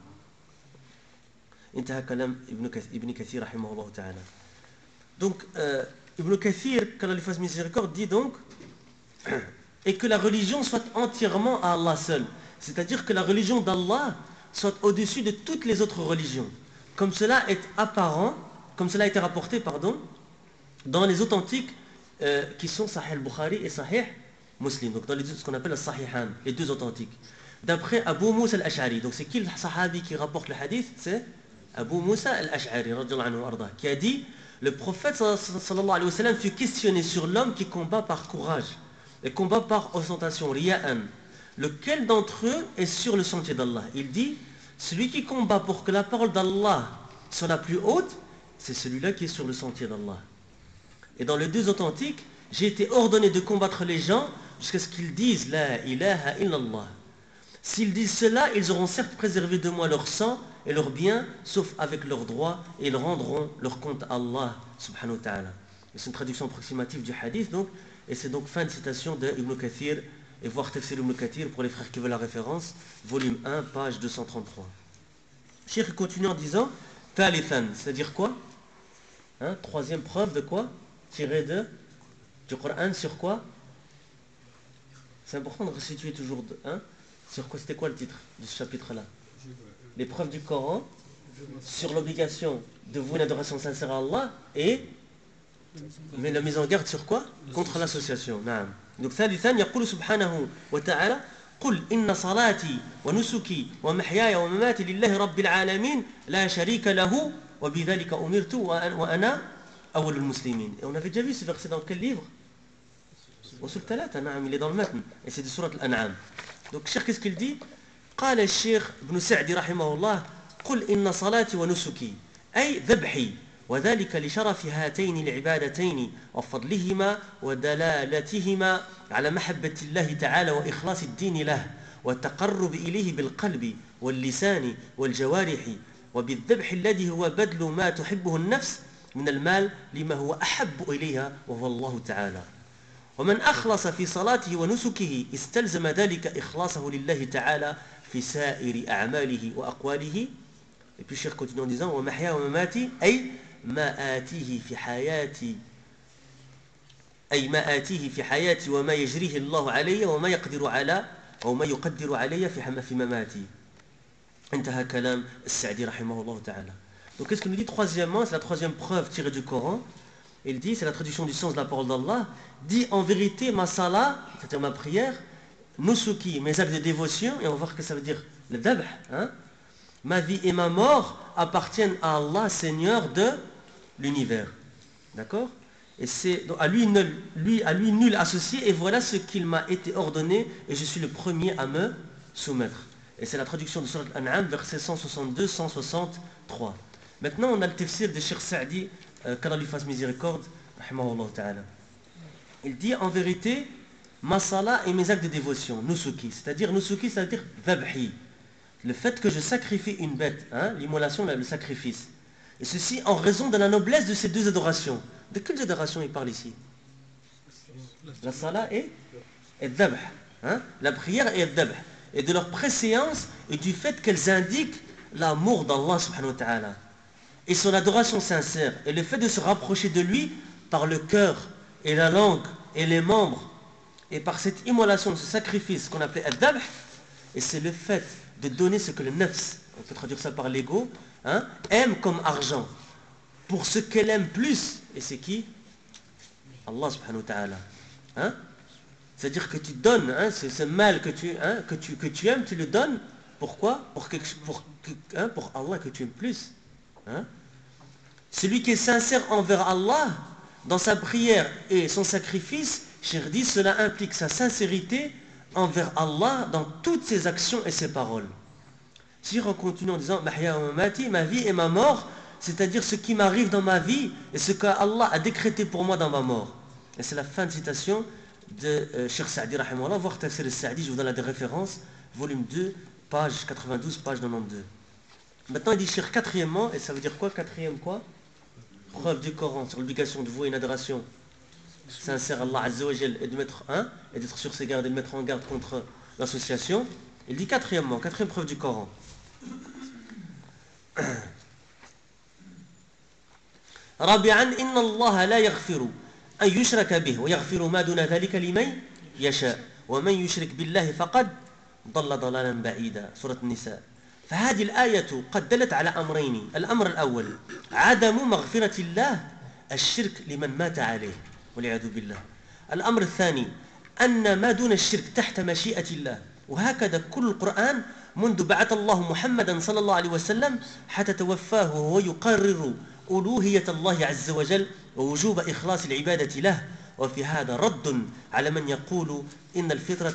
انتهى كلام ابن كثير رحمه الله تعالى. Donc Ibn Kathir, qu'Allah lui fasse miséricorde, dit donc et que la religion soit entièrement à Allah seul, c'est-à-dire que la religion d'Allah soit au-dessus de toutes les autres religions, comme cela est apparent, comme cela a été rapporté, dans les authentiques qui sont Sahih al-Bukhari et Sahih Muslim, donc dans ce qu'on appelle le Sahihan, les deux authentiques. D'après Abu Musa al-Ash'ari, donc c'est qui le sahabi qui rapporte le hadith? C'est Abu Musa al-Ash'ari, qui a dit le prophète sallallahu alayhi wa sallam fut questionné sur l'homme qui combat par courage et combat par ostentation, riya'an. Lequel d'entre eux est sur le sentier d'Allah? Il dit celui qui combat pour que la parole d'Allah soit la plus haute, c'est celui-là qui est sur le sentier d'Allah. Et dans les deux authentiques, j'ai été ordonné de combattre les gens jusqu'à ce qu'ils disent la ilaha illallah. S'ils disent cela, ils auront certes préservé de moi leur sang et leurs biens, sauf avec leurs droits, et ils rendront leur compte à Allah subhanahu wa ta'ala. C'est une traduction approximative du hadith, donc, et c'est donc fin de citation de Ibn Kathir et voir Tafsir Ibn Kathir pour les frères qui veulent la référence, volume 1, page 233. Cheikh continue en disant Thalithan, c'est-à-dire quoi? Troisième preuve de quoi? Tiré du Coran sur quoi? C'est important de resituer toujours. Sur quoi? C'était quoi le titre de ce chapitre-là? Les preuves du Coran sur l'obligation de vouer une adoration sincère à Allah et mais la mise en garde sur quoi? Contre l'association. Donc ثالثا يقول سبحانه وتعالى قل إن صلاتي ونسكي ومحياي ومماتي لله رب العالمين لا شريك له وبذلك أمرت وأنا أول المسلمين. Et on avait déjà vu ce verset dans quel livre? Usul Thalatha, il est dans le matn et c'est de sourate Al-An'am. Donc Cheikh, qu'est-ce qu'il dit? قال الشيخ ابن سعدي رحمه الله قل إن صلاتي ونسكي أي ذبحي وذلك لشرف هاتين العبادتين وفضلهما ودلالتهما على محبة الله تعالى وإخلاص الدين له والتقرب إليه بالقلب واللسان والجوارح وبالذبح الذي هو بذل ما تحبه النفس من المال لما هو أحب إليها وهو الله تعالى. ومن أخلص في صلاته ونسكه استلزم ذلك إخلاصه لله تعالى في سائر أعماله وأقواله. Et puis Cheikh continue en disant ومحيا ومماتي أي ما آتيه في حياتي وما يجريه الله علي وما يقدر على أو ما يقدر علي في مماتي. انتهى كلام السعدي رحمه الله تعالى. Donc qu'est-ce qu'il nous dit troisièmement? C'est la troisième preuve tirée du Coran. Il dit, c'est la traduction du sens de la parole d'Allah, dit en vérité ma salat, c'est-à-dire ma prière, nusuki, mes actes de dévotion, et on va voir que ça veut dire le dabh, ma vie et ma mort appartiennent à Allah, Seigneur de l'univers. D'accord? Et c'est à lui nul associé, et voilà ce qu'il m'a été ordonné, et je suis le premier à me soumettre. Et c'est la traduction de Surat Al-An'am, versets 162-163. Maintenant, on a le tafsir de Cheikh Sa'di, qu'Allah lui fasse miséricorde, rahimahullah ta'ala. Il dit en vérité, ma salat et mes actes de dévotion, nusuki, c'est-à-dire dhabhi, le fait que je sacrifie une bête, l'immolation, le sacrifice. Et ceci en raison de la noblesse de ces deux adorations. De quelles adorations il parle ici? La salat et dhabh, la prière et dhabh, et de leur préséance et du fait qu'elles indiquent l'amour d'Allah subhanahu wa ta'ala. Et son adoration sincère, et le fait de se rapprocher de lui par le cœur et la langue et les membres, et par cette immolation, ce sacrifice qu'on appelait al-dhabh, et c'est le fait de donner ce que le nafs, on peut traduire ça par l'ego, aime comme argent, pour ce qu'elle aime plus, et c'est qui? Allah subhanahu wa ta'ala. C'est-à-dire que tu donnes, ce mal que tu aimes, tu le donnes, pourquoi? Pour Allah que tu aimes plus. Celui qui est sincère envers Allah dans sa prière et son sacrifice, Cheikh dit, cela implique sa sincérité envers Allah dans toutes ses actions et ses paroles. Si on continue en disant mahya wa mamati, ma vie et ma mort, c'est-à-dire ce qui m'arrive dans ma vie et ce que Allah a décrété pour moi dans ma mort. Et c'est la fin de citation de Cheikh Sa'di rahimahullah. Voir Tafsir al-Sa'di, je vous donne des références, volume 2, page 92, page 92. Maintenant, il dit Cheikh quatrièmement, et ça veut dire quoi? Quatrième quoi? Preuve du Coran sur l'obligation de vouer une adoration sincère à Allah Azza wa Jal et de mettre et d'être sur ses gardes et de mettre en garde contre l'association. Il dit quatrièmement, quatrième preuve du Coran. رابعا إن الله لا يغفر أن يشرك به ويغفر ما دون ذلك لمن يشاء ومن يشرك بالله فقد ضل ضلالا بعيدا. سورة النساء. فهذه الآية قد دلت على أمرين. الأمر الأول عدم مغفرة الله الشرك لمن مات عليه والعياذ بالله. الأمر الثاني أن ما دون الشرك تحت مشيئة الله، وهكذا كل القرآن منذ بعث الله محمدا صلى الله عليه وسلم حتى توفاه وهو يقرر ألوهية الله عز وجل ووجوب إخلاص العبادة له. وفي هذا رد على من يقول إن الفطرة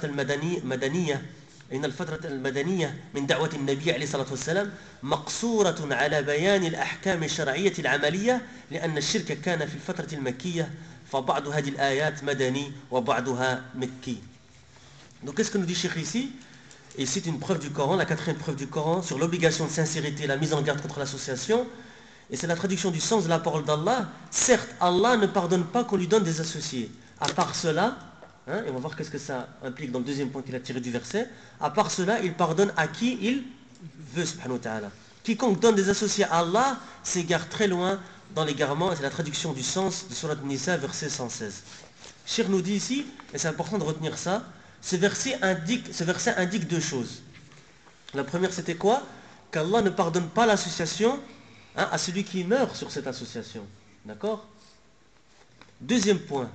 المدنية من دعوة النبي عليه الصلاة والسلام مقصورة على بيان الأحكام الشرعية العملية لأن الشرك كان في الفترة المكية فبعض هذه الآيات مدني وبعضها مكي. Donc qu'est-ce que nous dit Cheikh ici? Et c'est une preuve du Coran, la quatrième preuve du Coran sur l'obligation de sincérité, la mise en garde contre l'association. Et c'est la traduction du sens de la parole d'Allah. Certes, Allah ne pardonne pas qu'on lui donne des associés. À part cela, Hein, et on va voir qu'est-ce que ça implique dans le deuxième point qu'il a tiré du verset. À part cela, il pardonne à qui il veut, subhanahu wa ta'ala. Quiconque donne des associés à Allah s'égare très loin dans l'égarement. C'est la traduction du sens de Surat Nisa, verset 116. Cheikh nous dit ici, et c'est important de retenir ça, ce verset indique deux choses. La première, c'était quoi? Qu'Allah ne pardonne pas l'association, hein, à celui qui meurt sur cette association. D'accord? Deuxième point.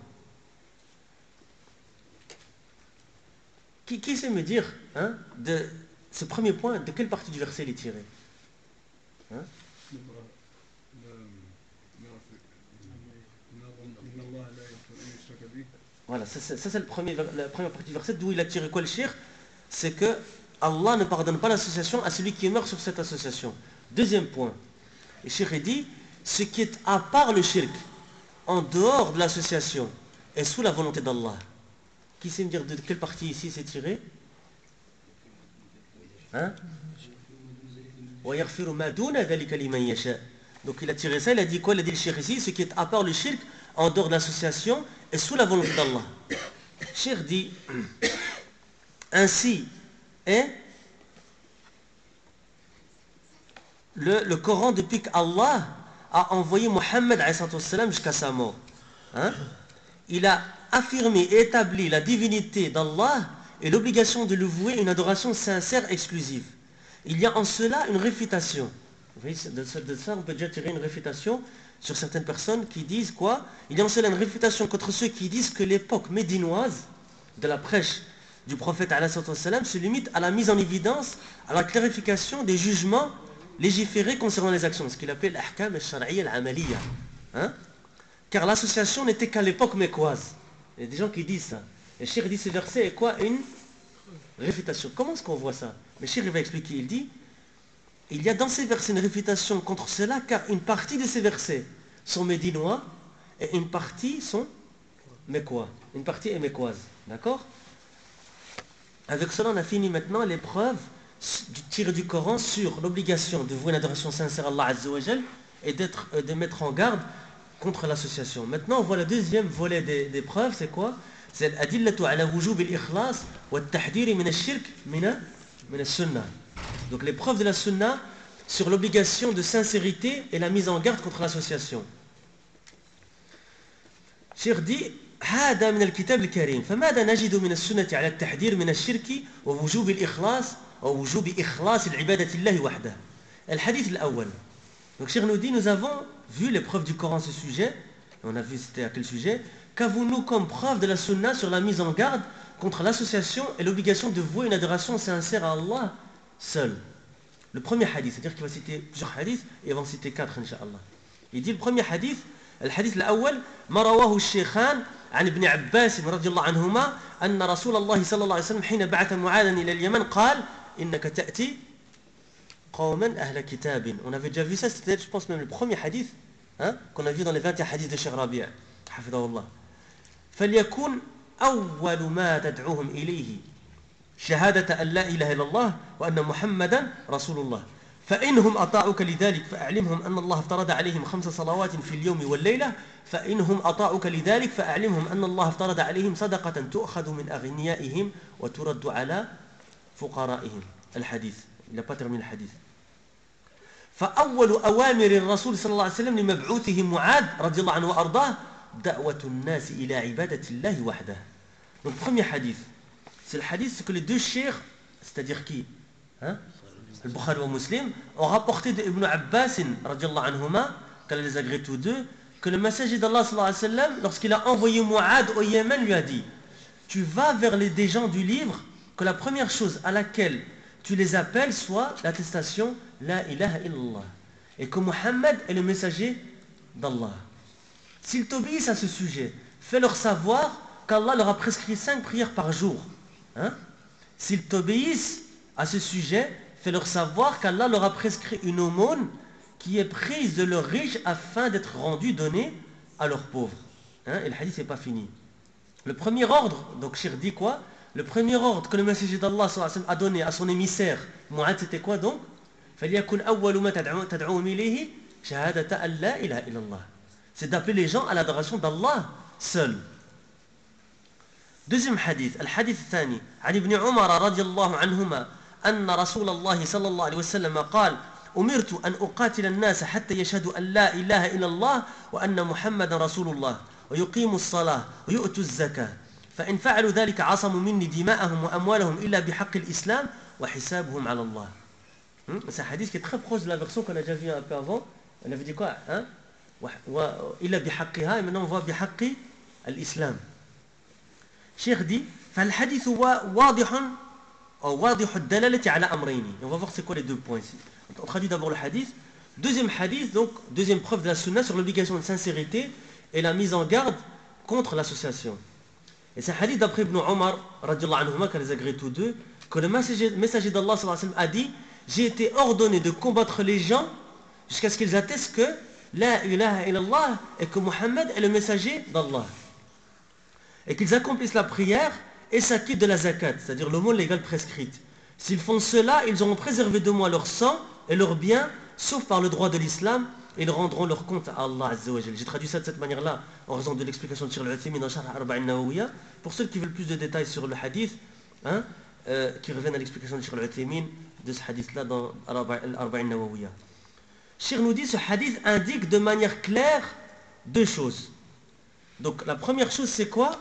Qui sait me dire, hein, de ce premier point, de quelle partie du verset il est tiré? Hein? Voilà, ça c'est la première partie du verset, d'où il a tiré quoi le shirk? C'est que Allah ne pardonne pas l'association à celui qui meurt sur cette association. Deuxième point, le shirk dit, ce qui est à part le shirk, en dehors de l'association, est sous la volonté d'Allah. Qui sait me dire de quelle partie ici c'est tiré? Hein? Donc il a tiré ça, il a dit quoi? Il a dit le shirk ici, ce qui est à part le shirk, en dehors de l'association, est sous la volonté d'Allah. Le shirk dit, ainsi est le Coran depuis qu'Allah a envoyé Mohammed jusqu'à sa mort. Hein? Il a affirmé et établi la divinité d'Allah et l'obligation de lui vouer une adoration sincère exclusive. Il y a en cela une réfutation. Vous voyez, de ça, on peut déjà tirer une réfutation sur certaines personnes qui disent quoi? Il y a en cela une réfutation contre ceux qui disent que l'époque médinoise de la prêche du prophète se limite à la mise en évidence, à la clarification des jugements légiférés concernant les actions, ce qu'il appelle l'ahkam al-shar'iyya al-amaliyya. Hein? Car l'association n'était qu'à l'époque mécoise. Il y a des gens qui disent ça. Et Cheikh dit ce verset est quoi? Une réfutation. Comment est-ce qu'on voit ça? Mais Cheikh va expliquer, il dit, il y a dans ces versets une réfutation contre cela, car une partie de ces versets sont médinois et une partie sont mécois. Une partie est mécoise. D'accord? Avec cela, on a fini maintenant l'épreuve tirée du Coran sur l'obligation de vouer une adoration sincère à Allah Azza wa Jal et de mettre en garde contre l'association. Maintenant, on voit le deuxième volet des preuves, c'est quoi? C'est l'adillatu ala wujub al-ikhlas wa al-tahdhir min al-shirk min al-sunnah. Donc les preuves de la sunna sur l'obligation de sincérité et la mise en garde contre l'association. Cheikh dit هذا من الكتاب الكريم فماذا نجد من السنة على التحذير من الشرك ووجوب الإخلاص ووجوب إخلاص العبادة الله وحده. الحديث الأول. Donc Cheikh nous dit, nous avons vu les preuves du Coran à ce sujet, on a vu c'était à quel sujet, qu'avons-nous comme preuve de la sunna sur la mise en garde contre l'association et l'obligation de vouer une adoration sincère à Allah seul? Le premier hadith, c'est-à-dire qu'il va citer plusieurs hadiths et il va en citer 4 incha'Allah. Il dit le premier hadith, الحديث الأول ما رواه الشيخان عن ابن عباس رضي الله عنهما أن رسول الله صلى الله عليه وسلم حين بعث معاذا إلى اليمن قال إنك تأتي قوما أهل كتاب. On avait déjà vu ça, c'était je pense même le premier hadith, hein, qu'on a vu dans les 21 hadiths de Cheikh Rabi' حفظه الله. فليكن أول ما تدعوهم إليه شهادة أن لا إله إلا الله وأن محمدا رسول الله فإنهم أطاعوك لذلك فأعلمهم أن الله افترض عليهم 5 صلوات في اليوم والليلة فإنهم أطاعوك لذلك فأعلمهم أن الله افترض عليهم صدقة تؤخذ من أغنيائهم وترد على فقرائهم. الحديث il n'a pas terminé le hadith. فأول أوامر الرسول صلى الله عليه وسلم لمبعوثه معاذ رضي الله عنه وأرضاه دعوة الناس إلى عبادة الله وحده. Donc premier hadith, c'est le hadith que les deux cheikhs, c'est-à-dire qui, hein, le Bukhari ou Muslim, ont rapporté de Ibn Abbas radiallahu anhuma, qu'elle les agrée tous deux, que le messager d'Allah sallallahu alayhi wa sallam, lorsqu'il a envoyé Mu'ad au Yémen, lui a dit, tu vas vers des gens du livre, que la première chose à laquelle tu les appelles soit l'attestation La ilaha illallah, et que Muhammad est le messager d'Allah. S'ils t'obéissent à ce sujet, fais-leur savoir qu'Allah leur a prescrit 5 prières par jour. Hein? S'ils t'obéissent à ce sujet, fais-leur savoir qu'Allah leur a prescrit une aumône qui est prise de leurs riches afin d'être rendue, donnée à leurs pauvres. Hein? Et le hadith n'est pas fini. Le premier ordre, donc Cheikh dit quoi? Le premier ordre que le messager d'Allah a donné à son émissaire, Mu'ad, c'était quoi donc? فَلْيَكُنْ أَوَّلُ مَا تَدْعُوهُمْ إِلَيْهِ شَهَادَةَ أَنْ لَا إِلَهَ إِلَّا اللَّهِ. C'est d'appeler les gens à l'adoration d'Allah seul. Deuxième hadith, الحديث الثاني عن ابن عمر رضي الله عنهما أن رسول الله صلى الله عليه وسلم قال أمرت أن أقاتل الناس حتى يشهدوا أن لا إله إلا الله وأن محمد رسول الله ويقيموا الصلاة ويؤتوا الزكاة فإن فعلوا ذلك عصموا مني دماءهم وأموالهم إلا بحق الإسلام وحسابهم على الله. C'est un hadith qui est très proche de la version qu'on a déjà vue un peu avant. On avait dit quoi, hein? إلا بحقها, et maintenant on voit بحق الإسلام. Cheikh dit فالحديث واضح أو واضح الدلالة على أمرين. On va voir c'est quoi les deux points ici. On traduit d'abord le hadith. Deuxième hadith, donc deuxième preuve de la sunna sur l'obligation de sincérité et la mise en garde contre l'association. Et c'est un hadith d'après Ibn Omar, radiallahu anhuma, qui les agrée tous deux, que le messager d'Allah sallallahu alayhi wa sallam a dit: j'ai été ordonné de combattre les gens jusqu'à ce qu'ils attestent que la ilaha illallah et que Muhammad est le messager d'Allah. Et qu'ils accomplissent la prière et s'acquittent de la zakat, c'est-à-dire l'aumône légale prescrite. S'ils font cela, ils auront préservé de moi leur sang et leurs biens, sauf par le droit de l'islam, et ils rendront leur compte à Allah Azza wa Jal. J'ai traduit ça de cette manière-là, en raison de l'explication de Cheikh Al-Uthaymin dans Sharh Arba'in Nawawiyya. Pour ceux qui veulent plus de détails sur le hadith, qui reviennent à l'explication de Cheikh Al-Uthaymin de ce hadith-là dans Arba'in Nawawiyya. Cheikh nous dit, ce hadith indique de manière claire deux choses. Donc la première chose, c'est quoi?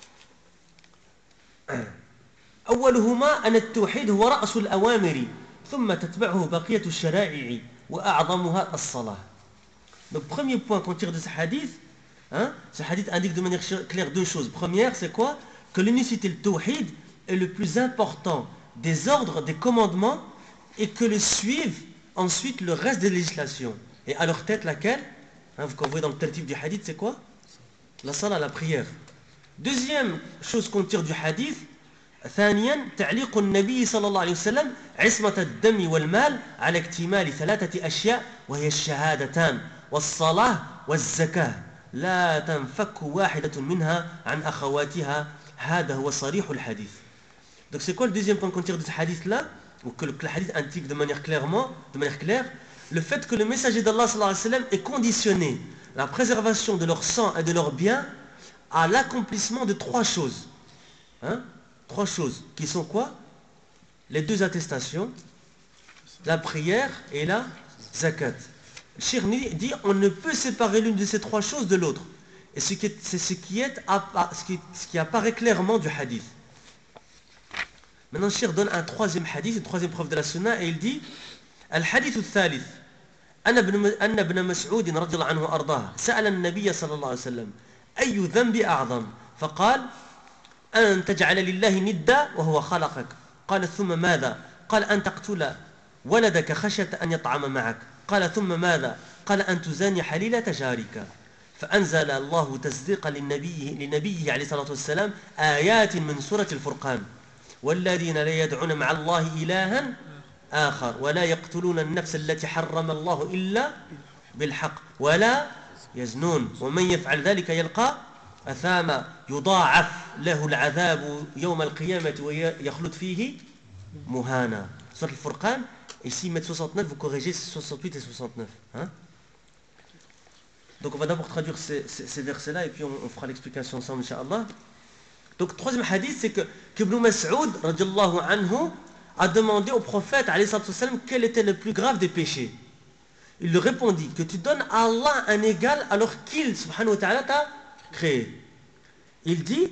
أولهما أن التوحيد هو رأس الأوامر ثم تتبعه بقية الشرائع وأعظمها الصلاة. Donc premier point qu'on tire de ce hadith, ce hadith indique de manière claire deux choses. Première, c'est quoi? Que l'unicité, le tawhid, est le plus important des ordres, des commandements, et que le suivent ensuite le reste des législations. Et à leur tête laquelle, vous voyez dans le tartib du hadith, c'est quoi? La salat, la prière. Deuxième chose qu'on tire du hadith, ثانيا تعليق النبي صلى الله عليه وسلم عصمة الدم والمال على اكتمال ثلاثة أشياء وهي الشهادتان والصلاة والزكاة لا تنفك واحدة منها عن أخواتها هذا هو صريح الحديث. Donc c'est quoi le deuxième point qu'on tire de ce hadith là, ou que le hadith indique de manière claire, le fait que le messager d'Allah sallallahu alayhi wa sallam ait conditionné la préservation de leur sang et de leurs biens à l'accomplissement de trois choses. Trois choses qui sont quoi? Les deux attestations, la prière et la zakat. Cheikh dit on ne peut séparer l'une de ces trois choses de l'autre. Et c'est ce qui apparaît clairement du hadith. Maintenant Cheikh donne un troisième hadith, une troisième preuve de la sunna, et il dit الحديث الثالث أن ابن مسعود رضي الله عنه أرضاه سأل النبي صلى الله عليه وسلم أي ذنب أعظم فقال أن تجعل لله ندا وهو خلقك قال ثم ماذا قال أن تقتل ولدك خشية أن يطعم معك قال ثم ماذا قال أن تزاني حليلة جارك فأنزل الله تصديقا لنبيه عليه الصلاة والسلام آيات من سورة الفرقان والذين لا يدعون مع الله إلها آخر ولا يقتلون النفس التي حرم الله إلا بالحق ولا يزنون ومن يفعل ذلك يلقى أثاما يضاعف له العذاب يوم القيامة ويخلد فيه مهانا. Sur le Furqan, ici mettre 69, vous corrigez 68 et 69. Donc on va d'abord traduire ces versets-là et puis on fera l'explication ensemble, Inch'Allah. Donc troisième hadith, c'est que Ibn Mas'ud, radiallahu anhu, a demandé au prophète, alayhi salatu wassalam, quel était le plus grave des péchés. Il lui répondit que tu donnes à Allah un égal alors qu'il, subhanahu wa ta'ala, t'a créé. Il dit,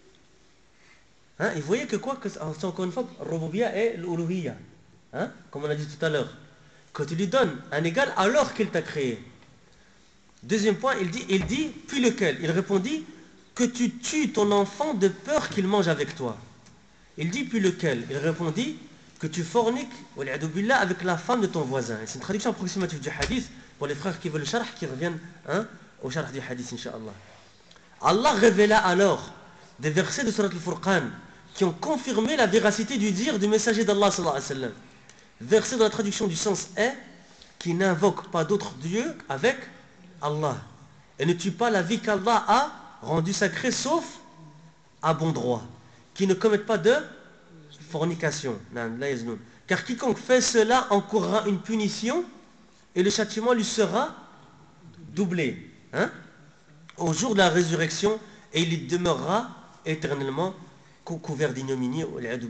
et vous voyez que quoi, que c'est encore une fois, Rububiya et l'Uluhiyya, comme on a dit tout à l'heure, que tu lui donnes un égal alors qu'il t'a créé. Deuxième point, il dit, puis lequel? Il répondit, que tu tues ton enfant de peur qu'il mange avec toi. Il dit, puis lequel? Il répondit, que tu forniques avec la femme de ton voisin. C'est une traduction approximative du hadith pour les frères qui veulent le sharh, qui reviennent au sharh du hadith, Inch'Allah. Allah révéla alors des versets de Surat al-Furqan qui ont confirmé la véracité du dire du messager d'Allah sallallahu alayhi wa sallam. Verset dont la traduction du sens est qui n'invoque pas d'autre Dieu avec Allah et ne tue pas la vie qu'Allah a rendue sacrée sauf à bon droit, qui ne commettent pas de fornication, car quiconque fait cela encourra une punition et le châtiment lui sera doublé au jour de la résurrection et il y demeurera éternellement couvert d'ignominie.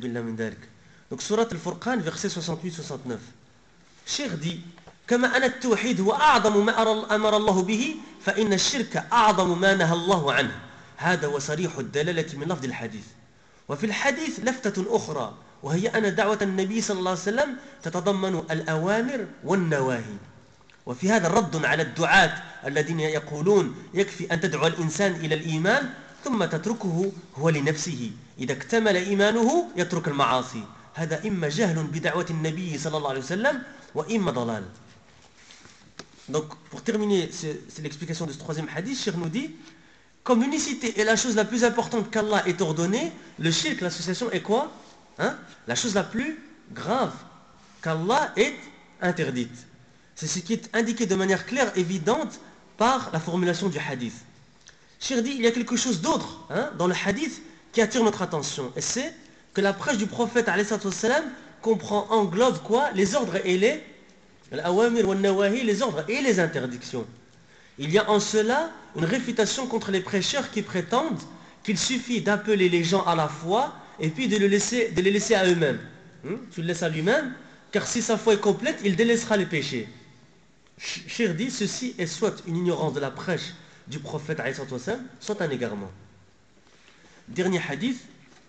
Donc surat al-Furqan, verset 68-69. Cheikh dit كما أن التوحيد هو أعظم ما أمر الله به فإن الشرك أعظم ما نهى الله عنه. هذا هو صريح الدلالة من لفظ الحديث. وفي الحديث لفتة أخرى وهي أن دعوة النبي صلى الله عليه وسلم تتضمن الأوامر والنواهي. وفي هذا الرد على الدعاة الذين يقولون يكفي أن تدعو الإنسان إلى الإيمان ثم تتركه هو لنفسه، إذا اكتمل إيمانه يترك المعاصي. هذا إما جهل بدعوة النبي صلى الله عليه وسلم وإما ضلال. Donc, pour terminer, c'est l'explication de ce troisième hadith. Cheikh nous dit, comme l'unicité est la chose la plus importante qu'Allah ait ordonnée, le shirk, l'association, est quoi, hein? La chose la plus grave qu'Allah ait interdite. C'est ce qui est indiqué de manière claire, évidente, par la formulation du hadith. Cheikh dit, il y a quelque chose d'autre, hein, dans le hadith qui attire notre attention. Et c'est que la prêche du prophète, alayhi salam, comprend, englobe quoi? Les ordres et les Al-awamir wa nawahi, les ordres et les interdictions. Il y a en cela une réfutation contre les prêcheurs qui prétendent qu'il suffit d'appeler les gens à la foi et puis de les laisser à eux-mêmes. Tu le laisses à lui-même, car si sa foi est complète, il délaissera les péchés. Cheikh dit, ceci est soit une ignorance de la prêche du prophète, soit un égarement. Dernier hadith,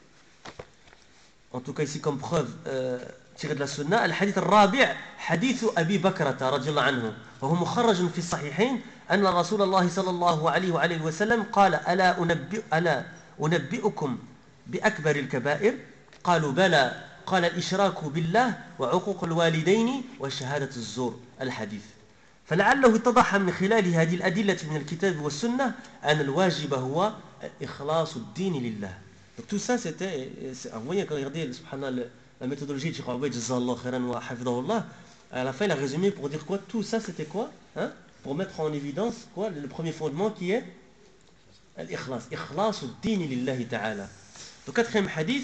en tout cas ici comme preuve tiré de la sunna, الحديث الرابع حديث أبي بكرة رضي الله عنه وهو مخرج في الصحيحين أن رسول الله صلى الله عليه وآله وسلم قال ألا أنبئكم بأكبر الكبائر قالوا بلى قال الإشراك بالله وعقوق الوالدين وشهادة الزور. الحديث فلعله اتضح من خلال هذه الأدلة من الكتاب والسنة أن الواجب هو إخلاص الدين لله. Donc tout ça c'était, vous voyez quand vous regardez subhanallah, la méthodologie de Cheikh Aoubaïd, Jazakallah khairan wa hafidahullah, à la fin il a résumé pour dire quoi? Tout ça c'était quoi, hein? Pour mettre en évidence quoi? Le premier fondement qui est l'ikhlas, ikhlasu ad-din lillahi ta'ala. Le quatrième hadith,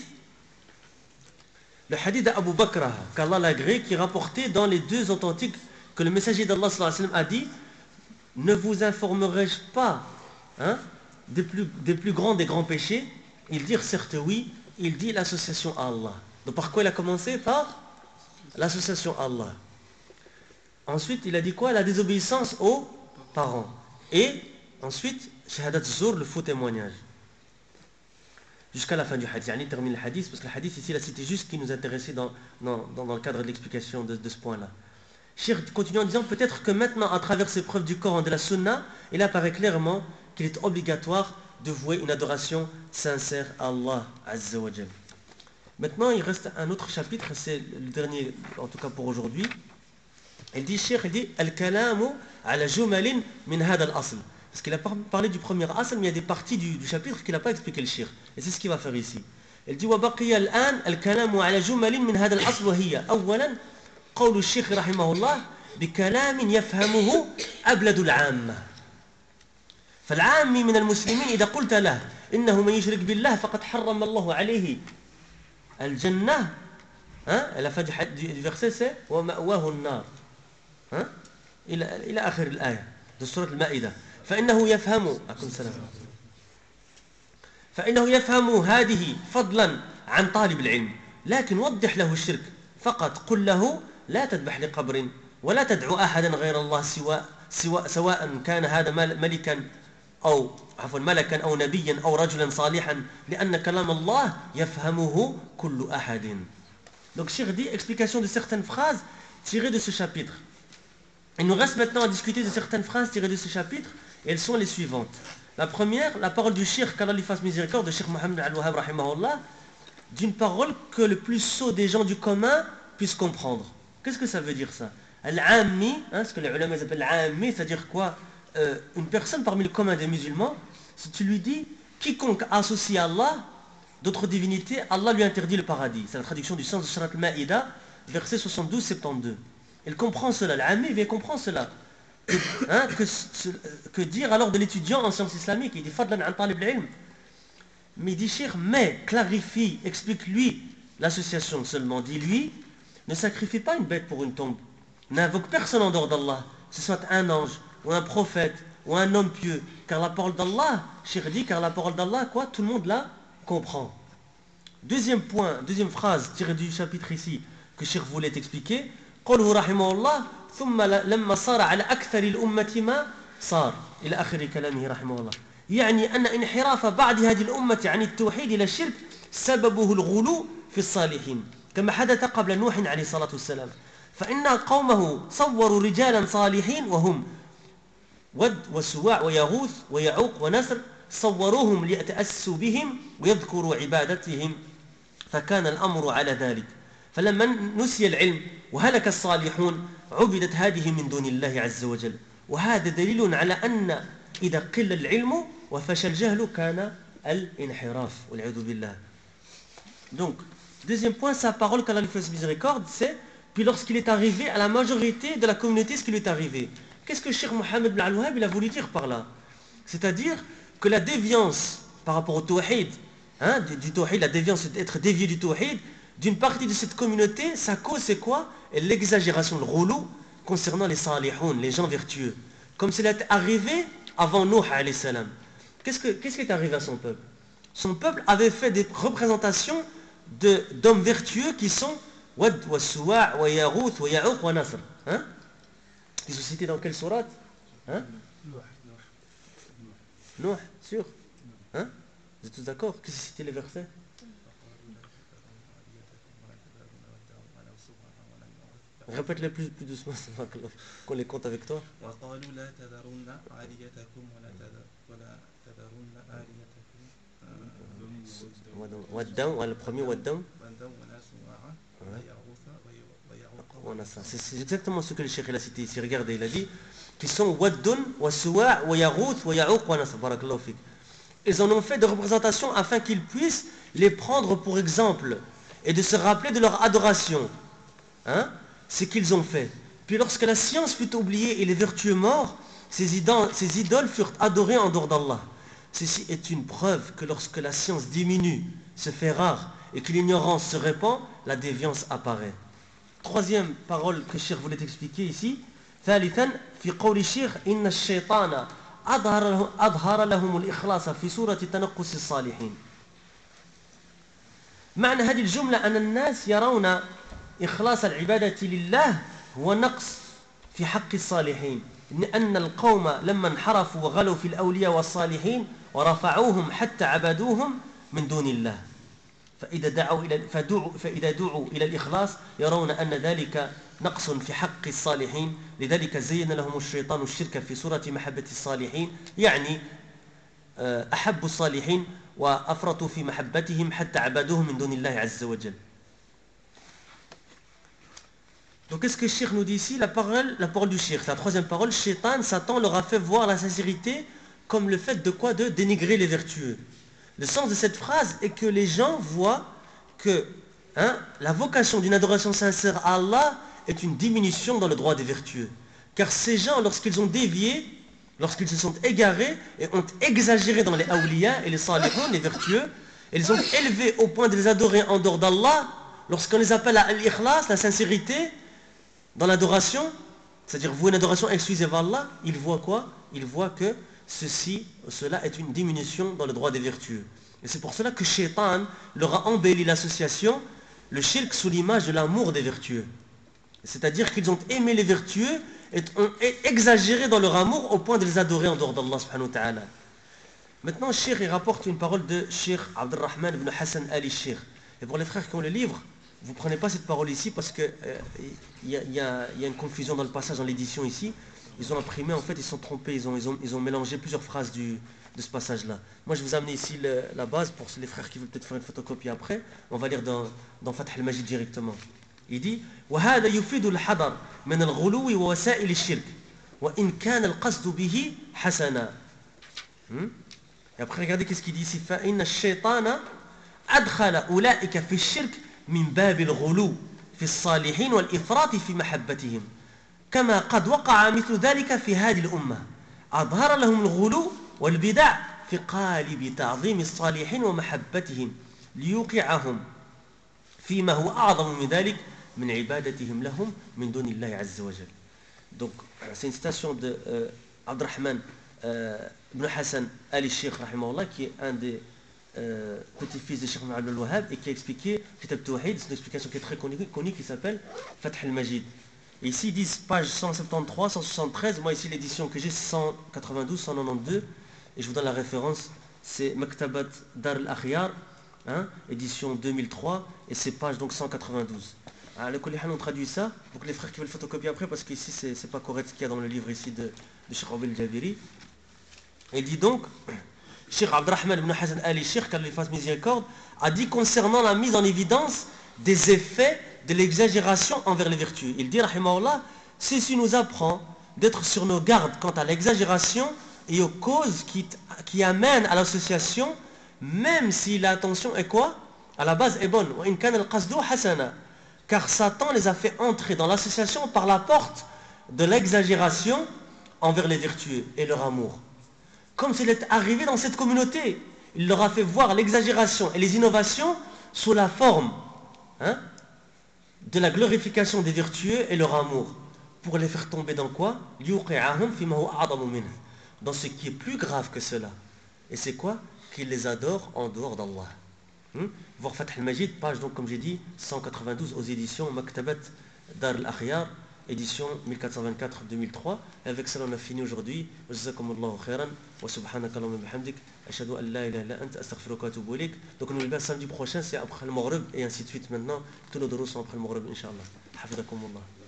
le hadith d'Abu Bakr, qu'Allah l'a agréé, qui est rapporté dans les deux authentiques, que le messager d'Allah sallallahu alayhi wa sallam a dit, ne vous informerai-je pas, hein, des plus grands des grands péchés? Ils dirent certes oui. Il dit l'association à Allah. Donc par quoi il a commencé? Par l'association à Allah. Ensuite il a dit quoi? La désobéissance aux parents. Et ensuite shahadat zur, le faux témoignage. Jusqu'à la fin du hadith. Il termine le hadith, parce que le hadith ici, là, c'était juste ce qui nous intéressait dans le cadre de l'explication de ce point-là. Cheikh continue en disant, peut-être que maintenant, à travers ces preuves du Coran et de la Sunna, il apparaît clairement qu'il est obligatoire de vouer une adoration sincère à Allah Azza wa Jal. Maintenant, il reste un autre chapitre, c'est le dernier, en tout cas pour aujourd'hui. Il dit, Cheikh, il dit, Al-kalamu ala jumalin min hada al-asl. Parce qu'il a parlé du premier asl, mais il y a des parties du chapitre qu'il n'a pas expliqué le Cheikh. Et c'est ce qu'il va faire ici. Il dit, وبقي الآن الكلام على جمل من هذا الأصل وهي أولا قول الشيخ رحمه الله بكلام يفهمه أبلد العامة. فالعامي من المسلمين إذا قلت له إنه من يشرك بالله فقد حرم الله عليه الجنة, la fin du verset c'est ومأواه النار, إلى آخر الآية de سورة المائدة. فإنه يفهم هذه فضلا عن طالب العلم, لكن وضح له الشرك فقط. قل له لا تذبح لقبر ولا تدعو أحدا غير الله سواء كان هذا ملكا أو عفوا ملكا أو نبيا أو رجلا صالحا لأن كلام الله يفهمه كل أحد. Donc Cheikh dit, explication de certaines phrases tirées de ce chapitre. Il nous reste maintenant à discuter de certaines phrases tirées de ce chapitre, et elles sont les suivantes. La première, la parole du Cheikh, qu'Allah lui fasse miséricorde, de Cheikh Mohammed Al-Wahhab rahimahullah, d'une parole que le plus sot des gens du commun puissent comprendre. Qu'est-ce que ça veut dire ça? Al-Ammi, ce que les ulama appellent Al-Ammi, c'est-à-dire quoi? Une personne parmi le commun des musulmans, si tu lui dis quiconque associe à Allah d'autres divinités, Allah lui interdit le paradis. C'est la traduction du sens de Surat Al-Ma'ida, verset 72-72. Il comprend cela, l'ami vient comprendre cela. Que dire alors de l'étudiant en sciences islamiques? Il dit Fadlan an talib al-ilm. Mais il dit Cheikh, mais clarifie, explique-lui l'association seulement. Dis-lui, ne sacrifie pas une bête pour une tombe. N'invoque personne en dehors d'Allah, que ce soit un ange, ou un prophète, ou un homme pieux. Car la parole d'Allah, Cheikh dit, car la parole d'Allah, quoi, tout le monde l'a comprend. Deuxième point, deuxième phrase tirée du chapitre ici que Cheikh voulait expliquer. قوله رحمه الله ثم لما صار على أكثر الأمة ما صار إلى آخر كلامه رحمه الله. يعني أن انحراف بعض هذه الأمة عن التوحيد إلى الشرك سببه الغلو في الصالحين كما حدث قبل نوح عليه الصلاة والسلام. فإن قومه صوروا رجالا صالحين وهم ود وسواع ويغوث ويعوق ونسر صوروهم ليتأسوا بهم ويذكروا عبادتهم فكان الأمر على ذلك. فلما نسي العلم وهلك الصالحون عبدت هذه من دون الله عز وجل. وهذا دليل على أن إذا قل العلم وفشى الجهل كان الانحراف والعياذ بالله. Donc, deuxième point, sa parole qu'Allah lui fasse miséricorde, c'est puis lorsqu'il est arrivé à la majorité de la communauté ce qui lui est arrivé. Qu'est-ce que Cheikh Mohammed ibn al-Wahhab a voulu dire par là? C'est-à-dire que la déviance par rapport au tawhid, du tawhid, la déviance d'être dévié du tawhid, d'une partie de cette communauté, sa cause c'est quoi? L'exagération, le rouleau concernant les salihoun, les gens vertueux. Comme cela est arrivé avant Nuh alayhi salam. Qu'est-ce qui est arrivé à son peuple? Son peuple avait fait des représentations d'hommes vertueux qui sont Wad, wa Suwa', wa Yaghouth, wa Ya'uq, wa Nasr. Ils sont cités dans quelle sourate? Nuh, sûr? Vous êtes tous d'accord? Qu'est-ce que c'est les versets? Répète-les plus doucement, qu'on les compte avec toi. Le premier Waddam. C'est exactement ce que le Cheikh a cité ici. Regardez, il a dit qu'ils sont Waddun, wa Suwa', wa Yaghouth, wa Ya'uq, wa Nasr. Barakallahu fik. Ils en ont fait des représentations afin qu'ils puissent les prendre pour exemple et de se rappeler de leur adoration. Ce qu'ils ont fait. Puis lorsque la science fut oubliée et les vertueux morts, ces idoles furent adorées en dehors d'Allah. Ceci est une preuve que lorsque la science diminue, se fait rare et que l'ignorance se répand, la déviance apparaît. Troisième parole que Cheikh voulait expliquer ici. ثالثا في قول الشيخ إن الشيطان أظهر لهم الإخلاص في سورة تنقص الصالحين. معنى هذه الجملة أن الناس يرون إخلاص العبادة لله هو نقص في حق الصالحين لأن القوم لما انحرفوا وغلوا في الأولياء والصالحين ورفعوهم حتى عبدوهم من دون الله فإذا دعوا إلى الإخلاص يرون أن ذلك نقص في حق الصالحين لذلك زين لهم الشيطان الشرك في سورة محبة الصالحين يعني أحبوا الصالحين وأفرطوا في محبتهم حتى عبدوهم من دون الله عز وجل. Donc qu'est-ce que le Cheikh nous dit ici? La parole du Cheikh, la troisième parole, Shaitan, Satan leur a fait voir la sincérité comme le fait de quoi? De dénigrer les vertueux. Le sens de cette phrase est que les gens voient que la vocation d'une adoration sincère à Allah est une diminution dans le droit des vertueux. Car ces gens, lorsqu'ils ont dévié, lorsqu'ils se sont égarés et ont exagéré dans les awliya et les salihun, les vertueux, et ils ont élevé au point de les adorer en dehors d'Allah, lorsqu'on les appelle à l'ikhlas, la sincérité, dans l'adoration, c'est-à-dire vouer une adoration exclusive à Allah, ils voient quoi? Ils voient que cela est une diminution dans le droit des vertueux. Et c'est pour cela que Shaitan leur a embelli l'association, le shirk sous l'image de l'amour des vertueux. C'est-à-dire qu'ils ont aimé les vertueux et ont exagéré dans leur amour au point de les adorer en dehors d'Allah subhanahu wa ta'ala. Maintenant, Cheikh il rapporte une parole de Cheikh Abdurrahman ibn Hassan Ali Cheikh. Et pour les frères qui ont le livre, vous ne prenez pas cette parole ici parce qu'il y a une confusion dans le passage, dans l'édition ici. Ils ont imprimé, en fait, ils se sont trompés, ils ont mélangé plusieurs phrases de ce passage-là. Moi, je vous ai amené ici la base pour les frères qui veulent peut-être faire une photocopie après. On va lire dans Fath al-Majid directement. Il dit وَهَذَا يُفِيدُ الْحَذَرَ مِنَ الْغُلُوِّ وَوَسَائِلِ الشِّرْكِ وَإِنْ كَانَ الْقَصْدُ بِهِ حَسَنًا. Et après, regardez qu'est-ce qu'il dit ici. فَإِنَّ الشَّيْطَانَ أَدْخَلَ أُولَئِكَ فِي الشِّرْكِ من باب الغلو في الصالحين والإفراط في محبتهم كما قد وقع مثل ذلك في هذه الأمة أظهر لهم الغلو والبدع في قالب تعظيم الصالحين ومحبتهم ليوقعهم فيما هو أعظم من ذلك من عبادتهم لهم من دون الله عز وجل. Donc c'est une citation de Abdurrahman ibn Hassan Ali Sheikh rahimahullah qui est un des petit-fils de Cheikh Abdel Wahhab, et qui a expliqué Kitab Tawhid, c'est une explication qui est très connue, qui s'appelle Fath al-Majid. Et ici, ils disent page 173, 173, moi ici l'édition que j'ai, 192, 192, et je vous donne la référence, c'est Maktabat Dar al-Akhyar, hein, édition 2003, et c'est page donc 192. Alors, le Kolihan, on traduit ça, donc les frères qui veulent photocopier après, parce qu'ici c'est pas correct ce qu'il y a dans le livre ici de Cheikh Abdel Jabiri. Il dit donc, Cheikh Abdurrahman ibn Hazan Ali Cheikh, qu'Allah lui fasse miséricorde, a dit concernant la mise en évidence des effets de l'exagération envers les vertus. Il dit, rahimahullah, ceci nous apprend d'être sur nos gardes quant à l'exagération et aux causes qui amènent à l'association, même si l'intention est quoi? À la base est bonne. Car Satan les a fait entrer dans l'association par la porte de l'exagération envers les vertueux et leur amour. Comme s'il est arrivé dans cette communauté, il leur a fait voir l'exagération et les innovations sous la forme, hein, de la glorification des vertueux et leur amour, pour les faire tomber dans quoi? Dans ce qui est plus grave que cela. Et c'est quoi? Qu'ils les adorent en dehors d'Allah. Voir Fath al-Majid, page donc comme j'ai dit 192 aux éditions Maktabat Dar al-Akhyar, édition 1424-2003. Et avec cela on a fini aujourd'hui. Jazakumullahu khairan wa subhanaka Allahumma bihamdik ashhadu an la ilaha illa anta astaghfiruka wa atubu ilayk. Donc nous le samedi prochain c'est après le Maghrib et ainsi de suite. Maintenant tous nos drous sont après le Maghrib, Inch'Allah. Hafidakumullah.